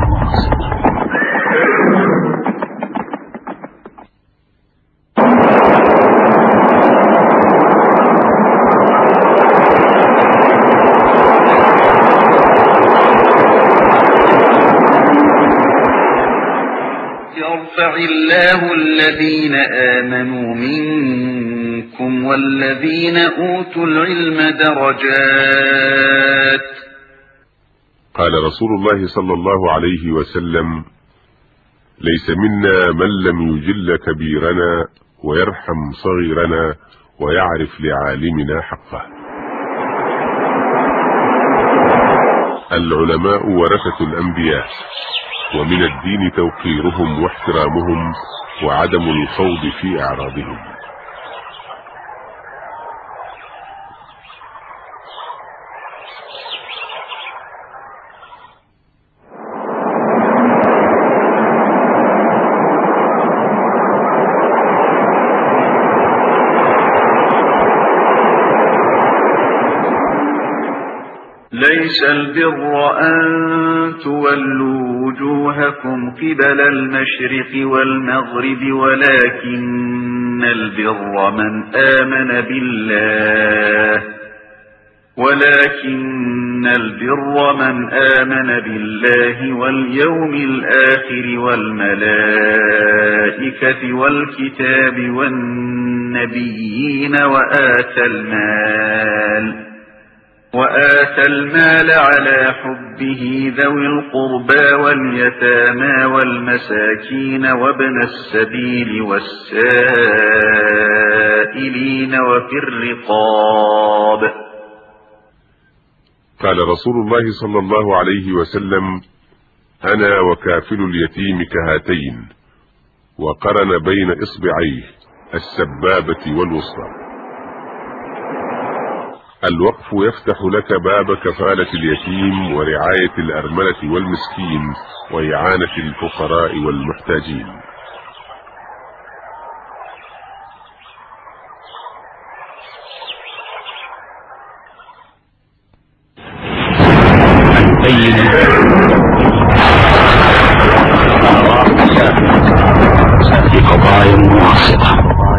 يرفع الله الذين آمنوا منكم والذين أوتوا العلم درجات. قال رسول الله صلى الله عليه وسلم ليس منا من لم يجل كبيرنا ويرحم صغيرنا ويعرف لعالمنا حقه. العلماء ورثة الأنبياء، ومن الدين توقيرهم واحترامهم وعدم الخوض في أعراضهم. ليس البر أن تولوا وجوهكم قبل المشرق والمغرب ولكن البر من آمن بالله ولكن البر من آمن بالله واليوم الآخر والملائكة والكتاب والنبي النبيين وآتى المال وآتى المال على حبه ذوي القربى واليتامى والمساكين وابن السبيل والسائلين وفي الرقاب. قال رسول الله صلى الله عليه وسلم: أنا وكافل اليتيم كهاتين، وقرن بين إصبعيه السبابة والوسطى. الوقف يفتح لك باب كفالة اليتيم ورعاية الأرملة والمسكين وإعانة الفقراء والمحتاجين. في قضايا معاصرة.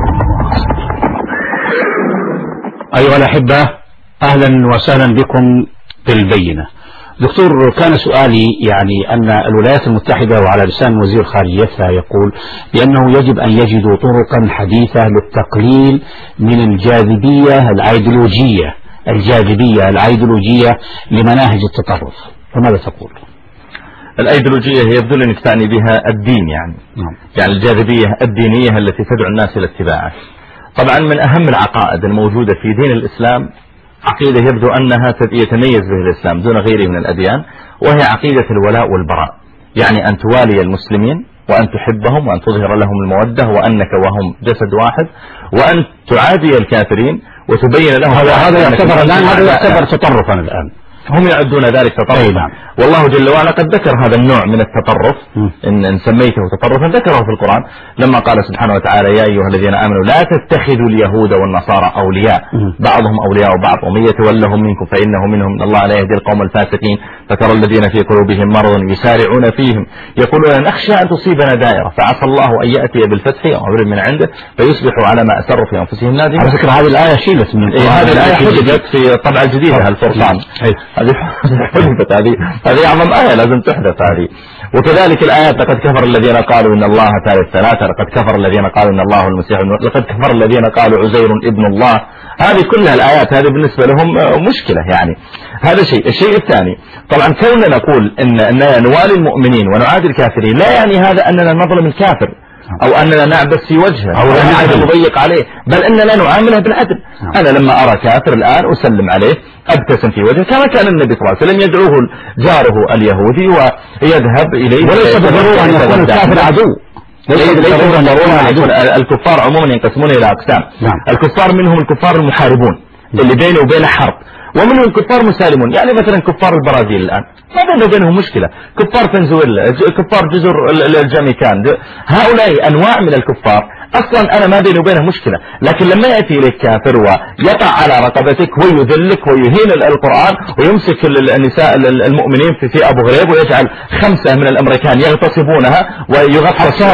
أيها الأحبة، أهلا وسهلا بكم في البينة. دكتور، كان سؤالي يعني أن الولايات المتحدة وعلى لسان وزير خارجيتها يقول بأنه يجب أن يجدوا طرقا حديثة للتقليل من الجاذبية الأيديولوجية الجاذبية الأيديولوجية لمناهج التطرف، فماذا تقول؟ الأيديولوجية هي يبدو أنك تعني بها الدين، يعني نعم. يعني الجاذبية الدينية التي تدعو الناس إلى اتباعه. طبعا من أهم العقائد الموجودة في دين الإسلام عقيدة يبدو أنها يتميز به الإسلام دون غيره من الأديان، وهي عقيدة الولاء والبراء، يعني أن توالي المسلمين وأن تحبهم وأن تظهر لهم المودة وأنك وهم جسد واحد، وأن تعادي الكافرين وتبين لهم. هذا هذا يعتبر الآن هذا يعتبر تطرفا الآن. هم يعدون ذلك تطرفا، والله جل وعلا قد ذكر هذا النوع من التطرف، إن, إن سميته تطرفا ذكره في القرآن لما قال سبحانه وتعالى: يا أيها الذين آمنوا لا تتخذوا اليهود والنصارى أولياء بعضهم أولياء بعض ومن يتولهم منكم فإنه منهم إن الله لا يهدي القوم الفاسقين فترى الذين في قلوبهم مرض يسارعون فيهم يقولون نخشى أن تصيبنا دائرة فعسى الله أن يأتي بالفتح أو أمر من عنده فيصبحوا على ما أسروا في أنفسهم نادمين. على فكرة هذه الآية شيلت من إيه هذه الآية حدثت في الطبعة الجديدة الفرقان. هذه حدثت، هذه هذه أعظم آية لازم تحدث هذه. وكذلك الآيات: لقد كفر الذين قالوا إن الله ثالث ثلاثة، لقد كفر الذين قالوا إن الله المسيح ابن، لقد كفر الذين قالوا عزير ابن الله. هذه كلها الآيات هذه بالنسبة لهم مشكلة. يعني هذا شيء. الشيء الثاني طبعا كوننا نقول إن, إن نوالي المؤمنين ونعادي الكافرين لا يعني هذا أننا نظلم الكافر أو أننا نعبس في وجهه أو أننا نضيق عليه، بل أننا نعامله بالعدل. أنا لما أرى كافر الآن أسلم عليه أبتسم في وجهه كما كان النبي صلى الله عليه وسلم يدعوه جاره اليهودي ويذهب إليه. وليس بالضرورة أن يكون الكافر عدو. ليس بالضرورة أن يكون الكفار عموما ينقسمون إلى أقسام. الكفار منهم الكفار المحاربون اللي بينه وبين حرب، ومنهم كفار مسالمون، يعني مثلا كفار البرازيل الآن ما بينه وبينهم مشكلة، كفار فنزويلا، كفار جزر الجاميكان، هؤلاء أنواع من الكفار أصلا أنا ما بينه وبينه مشكلة. لكن لما يأتي إليك كافر ويقع على رقبتك ويذلك ويهين القرآن ويمسك النساء المؤمنين في في أبو غريب ويجعل خمسة من الأمريكان يغتصبونها ويغتصبون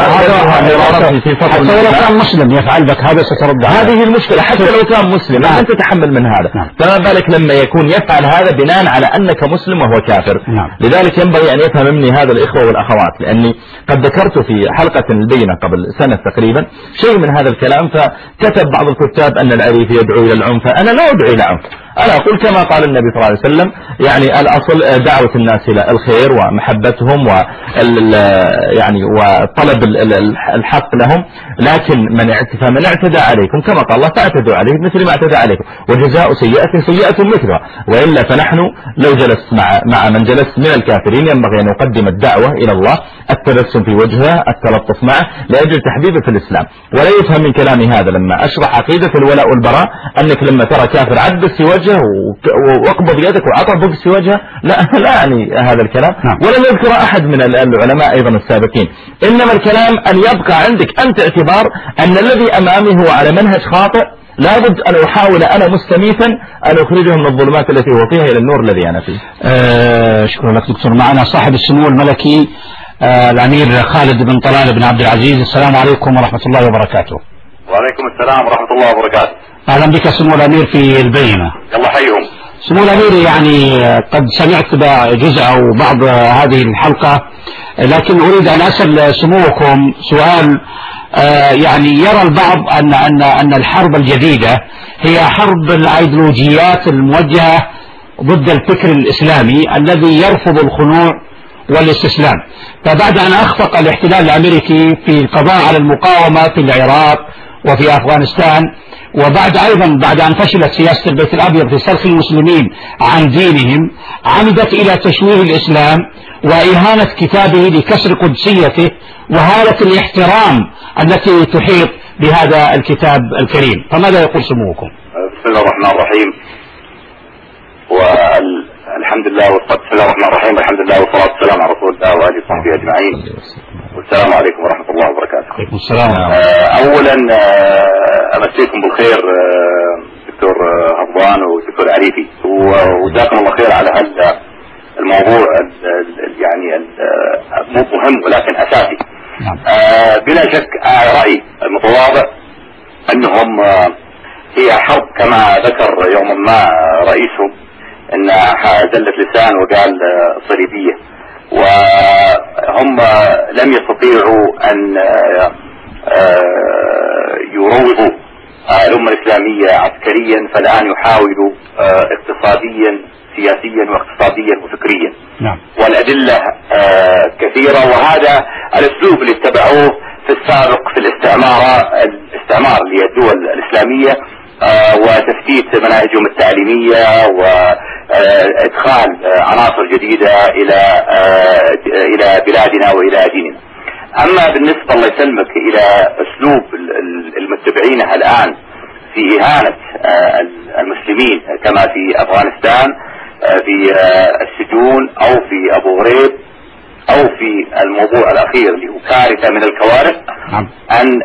حتى ولو كان مسلم يفعل بك هذا سترد. هذه المشكلة حتى لو كان مسلم لا أنت تتحمل من هذا. فما بالك لما يكون يفعل هذا بناء على أنك مسلم وهو كافر. نعم. لذلك ينبغي أن يفهم مني هذا الإخوة والأخوات، لأني قد ذكرت في حلقة البينة قبل سنة تقريبا شيء من هذا الكلام، فكتب بعض الكتاب أن العريف يدعو إلى العنف. أنا لا أدعو إلى عنف، أنا أقول كما قال النبي صلى الله عليه وسلم، يعني الأصل دعوة الناس إلى الخير ومحبتهم و يعني وطلب الحق لهم، لكن من اعتفى من اعتدى عليكم كما قال الله فاعتدوا عليه مثل ما اعتدى عليكم وجزاء سيئة سيئة مثلها. وإلا فنحن لو جلست مع مع من جلست من الكافرين ينبغي أن نقدم الدعوة إلى الله، التبسم في وجهه، التلطف معه لأجل تحبيبه في الإسلام. ولا يفهم من كلامي هذا لما أشرح عقيدة الولاء والبراء أنك لما ترى كافر عبس في وجهه واقبض يدك وعطى في وجهه، لا لا يعني هذا الكلام. ولم يذكر أحد من العلماء أيضا السابقين. إنما الكلام أن يبقى عندك أنت اعتبار أن الذي أمامي هو على منهج خاطئ، لابد أن أحاول أنا مستميتا أن أخرجه من الظلمات التي هو فيها إلى النور الذي أنا فيه. آه شكرا لك دكتور. معنا صاحب السمو الملكي آه الأمير خالد بن طلال بن عبد العزيز. السلام عليكم ورحمة الله وبركاته. وعليكم السلام ورحمة الله وبركاته. أهلا بك سمو الأمير في البينة. الله حيهم. سمو الأمير، يعني قد سمعت جزء أو بعض هذه الحلقة، لكن أريد أن أسأل سموكم سؤال آه يعني يرى البعض أن أن أن الحرب الجديدة هي حرب الأيديولوجيات الموجهة ضد الفكر الإسلامي الذي يرفض الخنوع والاستسلام. فبعد أن أخفق الاحتلال الأمريكي في القضاء على المقاومة في العراق وفي أفغانستان، وبعد أيضا بعد أن فشلت سياسة البيت الأبيض في سلخ المسلمين عن دينهم، عمدت إلى تشويه الإسلام وإهانة كتابه لكسر قدسيته وهالة الاحترام التي تحيط بهذا الكتاب الكريم. فماذا يقول سموكم؟ بسم الله الرحمن الرحيم، والحمد لله والصلاة بسم الله الرحمن الرحيم والحمد لله والصلاة والسلام على رسول الله وآله وصحبه أجمعين، والسلام عليكم ورحمة الله وبركاته. عليكم السلام. أولا أمسيكم بالخير دكتور هضبان ودكتور عريفي، وجزاكم الله خير على هذا الموضوع يعني مو مهم ولكن أساسي. بلا شك رأيي المتواضع أنهم هي حرب كما ذكر يوما ما رئيسهم انها زلت لسان وقال صليبية، وهم لم يستطيعوا ان يروضوا الامة الاسلامية عسكريا، فالان يحاولوا اقتصاديا سياسيا واقتصاديا وفكريا. نعم. والادلة كثيرة، وهذا الاسلوب اللي اتبعوه في السابق في الاستعمار الاستعمار للدول الاسلامية، آه وتفتيت مناهجهم التعليمية وادخال آه عناصر جديدة الى آه الى بلادنا والى ديننا. اما بالنسبة الله يسلمك الى اسلوب المتبعينه الان في اهانة آه المسلمين كما في افغانستان آه في آه السجون او في ابو غريب او في الموضوع الاخير اللي هو كارثة من الكوارث، ان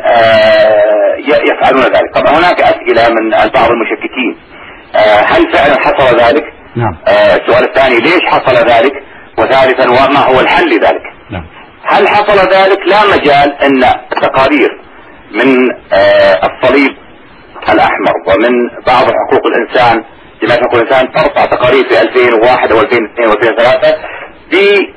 يفعلون ذلك. طبعا هناك اسئلة من بعض المشككين، هل فعلا حصل ذلك؟ نعم. السؤال الثاني ليش حصل ذلك؟ وثالثا وما هو الحل لذلك؟ نعم. هل حصل ذلك؟ لا مجال ان تقارير من الصليب الاحمر ومن بعض حقوق الانسان جمعية حقوق الانسان ترفع تقارير في ألفين وواحد وألفين واثنين وألفين وثلاثة ب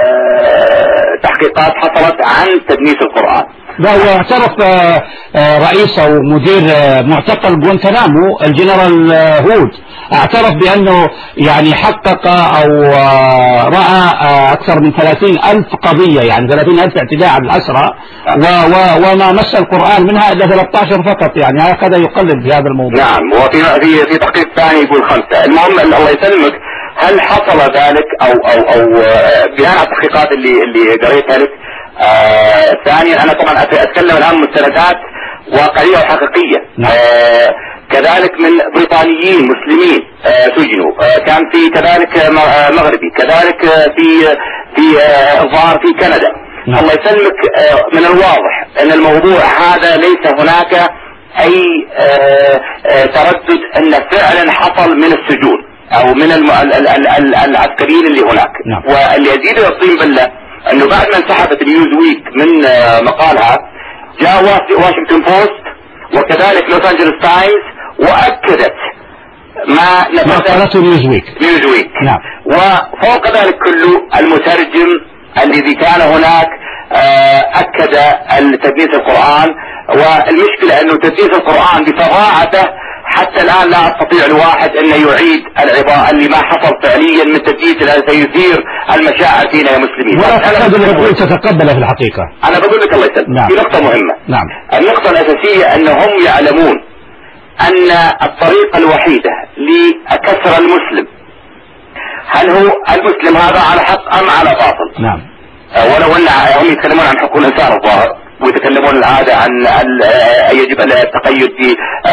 تحقيقات حصلت عن تدنيس القرآن. لا، واعترف رئيس او مدير معتقل جوانتنامو الجنرال هود اعترف بانه يعني حقق او راى اكثر من ثلاثين الف قضية، يعني ثلاثين الف اعتداء على الاسرى، وما مس القرآن منها الا ثلاثة عشر فقط، يعني هكذا يقلد في هذا الموضوع. نعم. وفي في في تحقيق ثاني يقول خمسة. المهم الله يسلمك، هل حصل ذلك او او او بناء على التحقيقات اللي اللي قريتها لك؟ آه ثانيا انا طبعا اتكلم الان مستندات واقعيه وحقيقيه. آه كذلك من بريطانيين مسلمين آه سجنوا، آه كان في كذلك مغربي، كذلك في في الظاهر آه في كندا. نعم. الله يسلمك، آه من الواضح ان الموضوع هذا ليس هناك اي آه آه تردد ان فعلا حصل من السجون او من الم... ال... ال... ال... العسكريين اللي هناك. نعم. واللي يزيد الطين بالله انه بعد ما انسحبت نيوز ويك من مقالها جاء واشنطن بوست وكذلك لوس انجلوس تايمز واكدت ما نقلته نيوز ويك. نيوز ويك. نعم. وفوق ذلك كله المترجم الذي كان هناك اكد تدنيس القرآن، والمشكلة انه تدنيس القرآن بفظاعته حتى الآن لا أستطيع الواحد أن يعيد العباء اللي ما حصل فعليا من تدليس سيثير المشاعر فينا يا مسلمين. ولا تتقبل في الحقيقة. أنا بقول لك الله يسلمك. نعم. في نقطة مهمة. نعم. النقطة الأساسية أنهم يعلمون أن الطريقة الوحيدة لكسر المسلم، هل هو المسلم هذا على حق أم على باطل؟ نعم. ولو أن هم يتكلمون عن حقوق الإنسان الظاهر، ويتكلمون العادة عن يجب التقيد في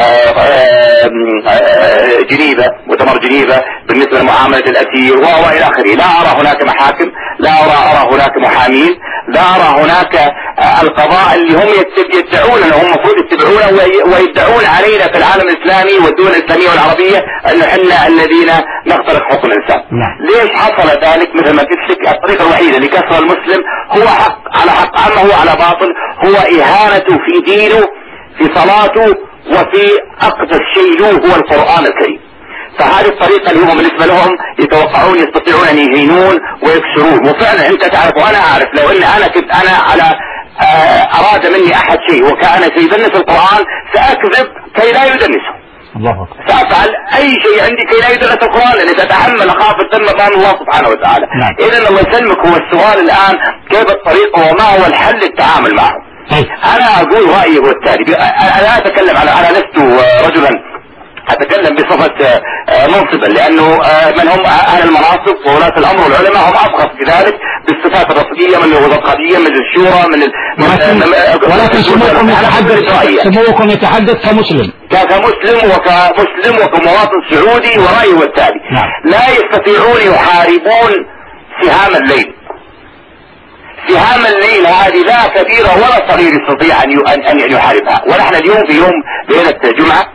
جنيفة، مؤتمر جنيفة بالنسبة لمعاملة الأسير وإلى آخره. لا أرى هناك محاكم، لا أرى, أرى هناك محامين، لا أرى هناك القضاء اللي هم يدعون أنهم مفروض يتبعونه ويدعون علينا في العالم الإسلامي والدول الإسلامية والعربية أن احنا الذين نخترق حقوق الإنسان. ليش حصل ذلك؟ مثل ما قلت، الطريقة الوحيدة لكسر المسلم هو حق على حق، أما هو على باطل هو إهانته في دينه، في صلاته، وفي أقدس شيء له هو القرآن الكريم. فهذه الطريقة اللي هم بالنسبة لهم يتوقعون يستطيعون أن يهينون ويكسرون. وفعلا أنت تعرف وأنا أعرف، لو أن أنا كنت أنا على اراد مني احد شيء وكان سيدنس القرآن ساكذب كي لا يدنسه. الله أكبر. سأفعل أي شيء عندي كي لا يدرس القرآن لأني سأتحمل أخاف الذنب أمام الله سبحانه وتعالى. نعم. إذا الله يسلمك هو السؤال الآن كيف الطريقة وما هو الحل للتعامل معه. طيب. أنا أقول رأيي هو التالي. أنا أتكلم على أنا لست رجلا أتكلم بصفة منصبا لأنه من هم أهل المناصب وولاة الأمر والعلماء هم أبخص في ذلك بالصفات الرسمية من الوزارة من الشورى من ولكن سموكم يتحدث سموكم يتحدث كمسلم كمسلم وكمسلم وكمواطن سعودي ورأيه هو التالي. نعم. لا يستطيعون يحاربون سهام الليل. سهام الليل هذه لا كبيرة ولا صغير يستطيع أن أن يحاربها. ونحن اليوم في يوم ليلة جمعة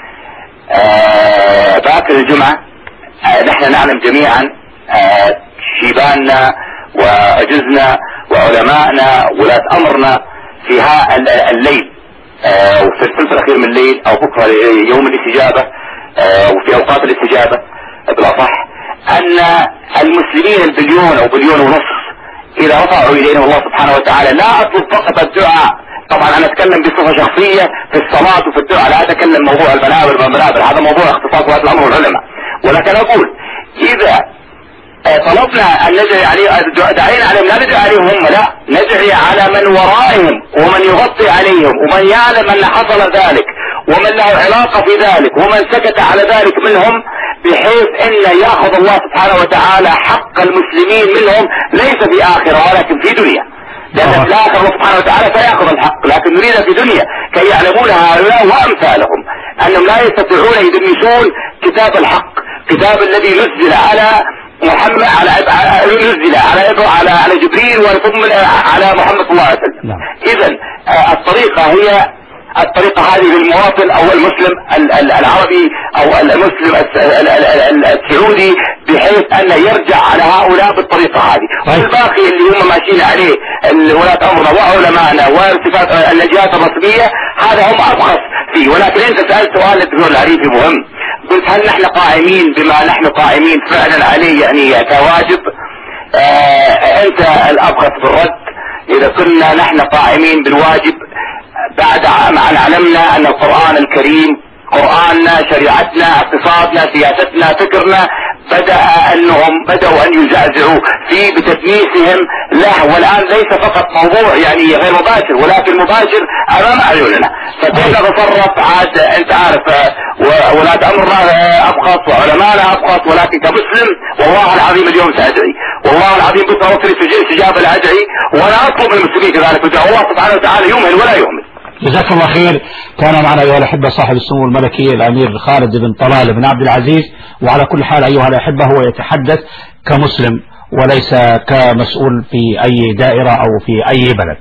آه باكر الجمعة آه نحن نعلم جميعا آه شيباننا وأجزنا وعلمائنا ولاة أمرنا في ها الليل آه وفي الثلث الأخير من الليل أو بكرة يوم الاستجابة آه وفي أوقات الاستجابة بالأصح أن المسلمين البليون أو بليون ونصف إذا رفعوا إلينا الله سبحانه وتعالى لا أطلب فقط الدعاء. طبعا انا اتكلم بصفة شخصية في الصلاة وفي الدعاء لا اتكلم موضوع المنابر والمنابر هذا موضوع اختصاص ولاة الامر والعلماء. ولكن اقول اذا طلبنا ان ندعي عليه دعينا عليهم لا ندعي عليهم هم لا ندعي على من ورائهم ومن يغطي عليهم ومن يعلم ان حصل ذلك ومن له علاقة في ذلك ومن سكت على ذلك منهم بحيث ان ياخذ الله سبحانه وتعالى حق المسلمين منهم ليس في اخرة ولكن في دنيا. لأن لا الله سبحانه وتعالى فيأخذ الحق لكن نريد في دنيا كي يعلمون هؤلاء وأمثالهم أنهم لا يستطيعون يدمسون كتاب الحق كتاب الذي نزل على محمد على نزل على على على جبريل وثم على محمد صلى الله عليه وسلم. إذا الطريقة هي الطريقة هذه للمواطن او المسلم العربي او المسلم السعودي بحيث ان يرجع على هؤلاء بالطريقة هذه. والباقي اللي هم ماشيين عليه ولاة امرنا وعلماءنا وصفات الجهات الرسمية هذا هم ابخص فيه. ولكن انت سألت سؤال الدكتور العريفي مهم قلت هل نحن قائمين بما نحن قائمين فعلا عليه يعني كواجب؟ آه انت الابخص بالرد. اذا كنا نحن قائمين بالواجب بعد ما علمنا ان القرآن الكريم قرآننا شريعتنا اقتصادنا سياستنا فكرنا بدأ انهم بدأوا ان يزعزعوا في بتدنيسهم له والان ليس فقط موضوع يعني غير مباشر ولكن مباشر امام اعيننا. فكيف نتصرف عاد انت عارف ولاة امرنا ابخص وعلماءنا ابخص ولكن كمسلم والله العظيم اليوم سادعي والله العظيم بس اوصل استجابة الادعي وانا اطلب من المسلمين كذلك ودعو الله سبحانه وتعالى يمهل ولا يهمل. جزاك الله خير. كان معنا أيها الأحبة صاحب السمو الملكي الأمير خالد بن طلال بن عبد العزيز. وعلى كل حال أيها الأحبة هو يتحدث كمسلم وليس كمسؤول في أي دائرة أو في أي بلد.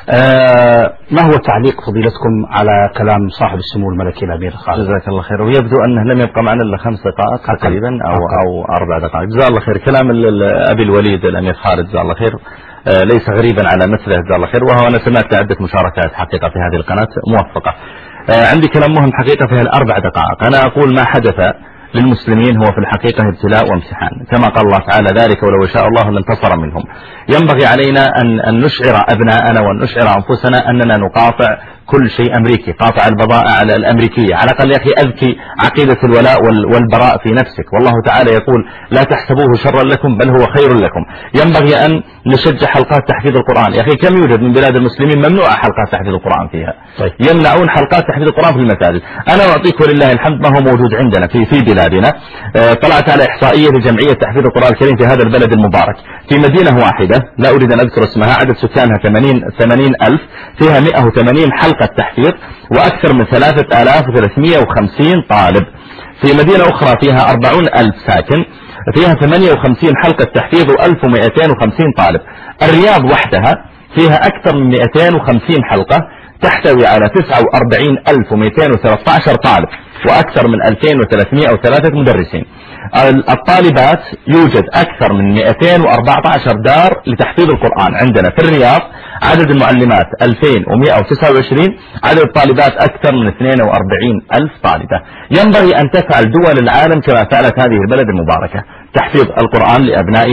آه ما هو تعليق فضيلتكم على كلام صاحب السمو الملكي الأمير خالد؟ جزاك الله خير. ويبدو أنه لم يبقى معنا إلا خمس دقائق تقريبا أو أو أربع دقائق. جزاه الله خير. كلام أبي الوليد الأمير خالد جزاه الله خير آه ليس غريبا على مثله جزاه الله خير. وهو أنا سمعت عدة مشاركات حقيقة في هذه القناة موفقة. آه عندي كلام مهم حقيقة في الأربع دقائق. أنا أقول ما حدث للمسلمين هو في الحقيقة ابتلاء وامتحان كما قال الله تعالى ذلك ولو شاء الله لانتصر منهم. ينبغي علينا أن, أن نشعر أبناءنا وأن نشعر أنفسنا أننا نقاطع كل شيء أمريكي قاطع البضائع الأمريكية على الأقل يا أخي أذكي عقيدة الولاء والبراء في نفسك. والله تعالى يقول لا تحسبوه شرا لكم بل هو خير لكم. ينبغي أن نشجع حلقات تحفيظ القرآن. يا أخي كم يوجد من بلاد المسلمين ممنوع حلقات تحفيظ القرآن فيها طيب. يمنعون حلقات تحفيظ القرآن في المساجد. أنا أعطيك ولله الحمد ما هو موجود عندنا في في بلادنا. أه طلعت على إحصائية لجمعية تحفيظ القرآن الكريم في هذا البلد المبارك في مدينة واحدة لا أريد أن أذكر اسمها عدد سكانها ثمانين ألف فيها مئة وثمانين حلقة تحفيظ وأكثر من ثلاثة آلاف وثلاثمئة وخمسين طالب. في مدينة أخرى فيها أربعون ألف ساكن فيها ثمانية وخمسين حلقة تحفيظ وألف ومئتين وخمسين طالب. الرياض وحدها فيها أكثر من مئتين وخمسين حلقة تحتوي على تسعة وأربعين ألف ومئتين وثلاثة عشر طالب وأكثر من ألفين وثلاثمئة وثلاثة مدرسين. الطالبات يوجد أكثر من مئتين وأربعة عشر دار لتحفيظ القرآن عندنا في الرياض. عدد المعلمات ألفين ومئة وتسعة وعشرين عدد الطالبات أكثر من اثنين وأربعين ألف طالبة. ينبغي أن تفعل دول العالم كما فعلت هذه البلد المباركة تحفيظ القرآن لأبنائها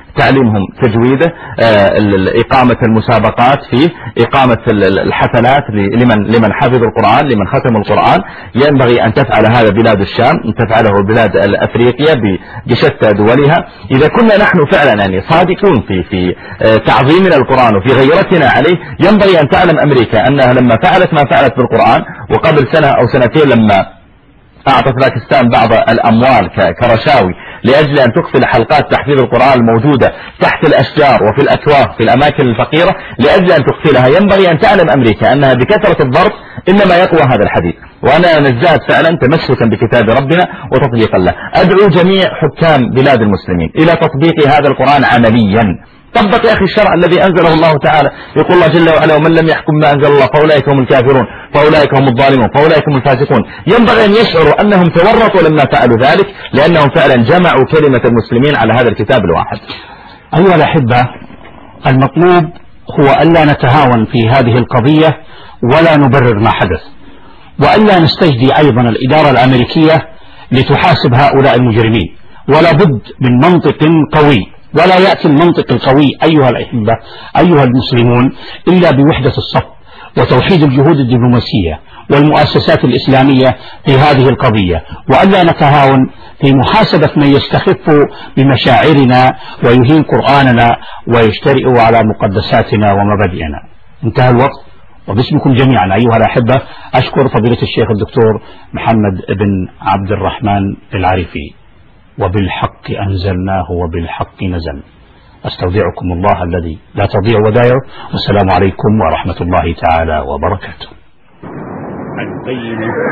تعليمهم تجويده، إقامة المسابقات فيه، إقامة الحفلات لمن لمن حفظ القرآن، لمن ختم القرآن. ينبغي أن تفعل هذا بلاد الشام، أن تفعله بلاد أفريقيا بشتى دولها. إذا كنا نحن فعلا يعني صادقون في في تعظيمنا القرآن وفي غيرتنا عليه، ينبغي أن تعلم أمريكا أنها لما فعلت ما فعلت بالقرآن، وقبل سنة أو سنتين لما أعطت باكستان بعض الأموال كرشاوي لأجل أن تقفل حلقات تحفيظ القرآن الموجودة تحت الأشجار وفي الأكواخ في الأماكن الفقيرة، لأجل أن تقفلها، ينبغي أن تعلم أمريكا أنها بكثرة الضرب إنما يقوى هذا الحديث. وأنا نزداد فعلا تمسكا بكتاب ربنا وتطبيقا له. أدعو جميع حكام بلاد المسلمين إلى تطبيق هذا القرآن عمليا. طبق يا أخي الشرع الذي أنزله الله تعالى. يقول الله جل وعلا: ومن لم يحكم ما أنزل الله فأولئك هم الكافرون، فأولئك هم الظالمون، فأولئك هم الفاسقون. ينبغي أن يشعروا أنهم تورطوا لما فعلوا ذلك، لأنهم فعلا جمعوا كلمة المسلمين على هذا الكتاب الواحد. أيها الأحبة، المطلوب هو ألا نتهاون في هذه القضية ولا نبرر ما حدث، وألا نستجدي أيضا الإدارة الأمريكية لتحاسب هؤلاء المجرمين. ولا بد من منطق قوي، ولا يأتي المنطق القوي أيها الأحبة أيها المسلمون إلا بوحدة الصف وتوحيد الجهود الدبلوماسية والمؤسسات الإسلامية في هذه القضية، وألا نتهاون في محاسبة من يستخف بمشاعرنا ويهين قرآننا ويجترئ على مقدساتنا ومبادئنا. انتهى الوقت، وباسمكم جميعا أيها الأحبة أشكر فضيلة الشيخ الدكتور محمد بن عبد الرحمن العريفي. وبالحق أنزلناه وبالحق نزل. أستودعكم الله الذي لا تضيع ودائعه، والسلام عليكم ورحمة الله تعالى وبركاته. البينة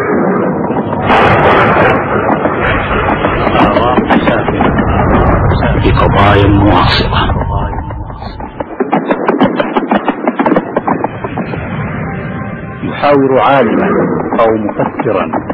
في قضايا معاصرة. يحاور عالما أو مفكرا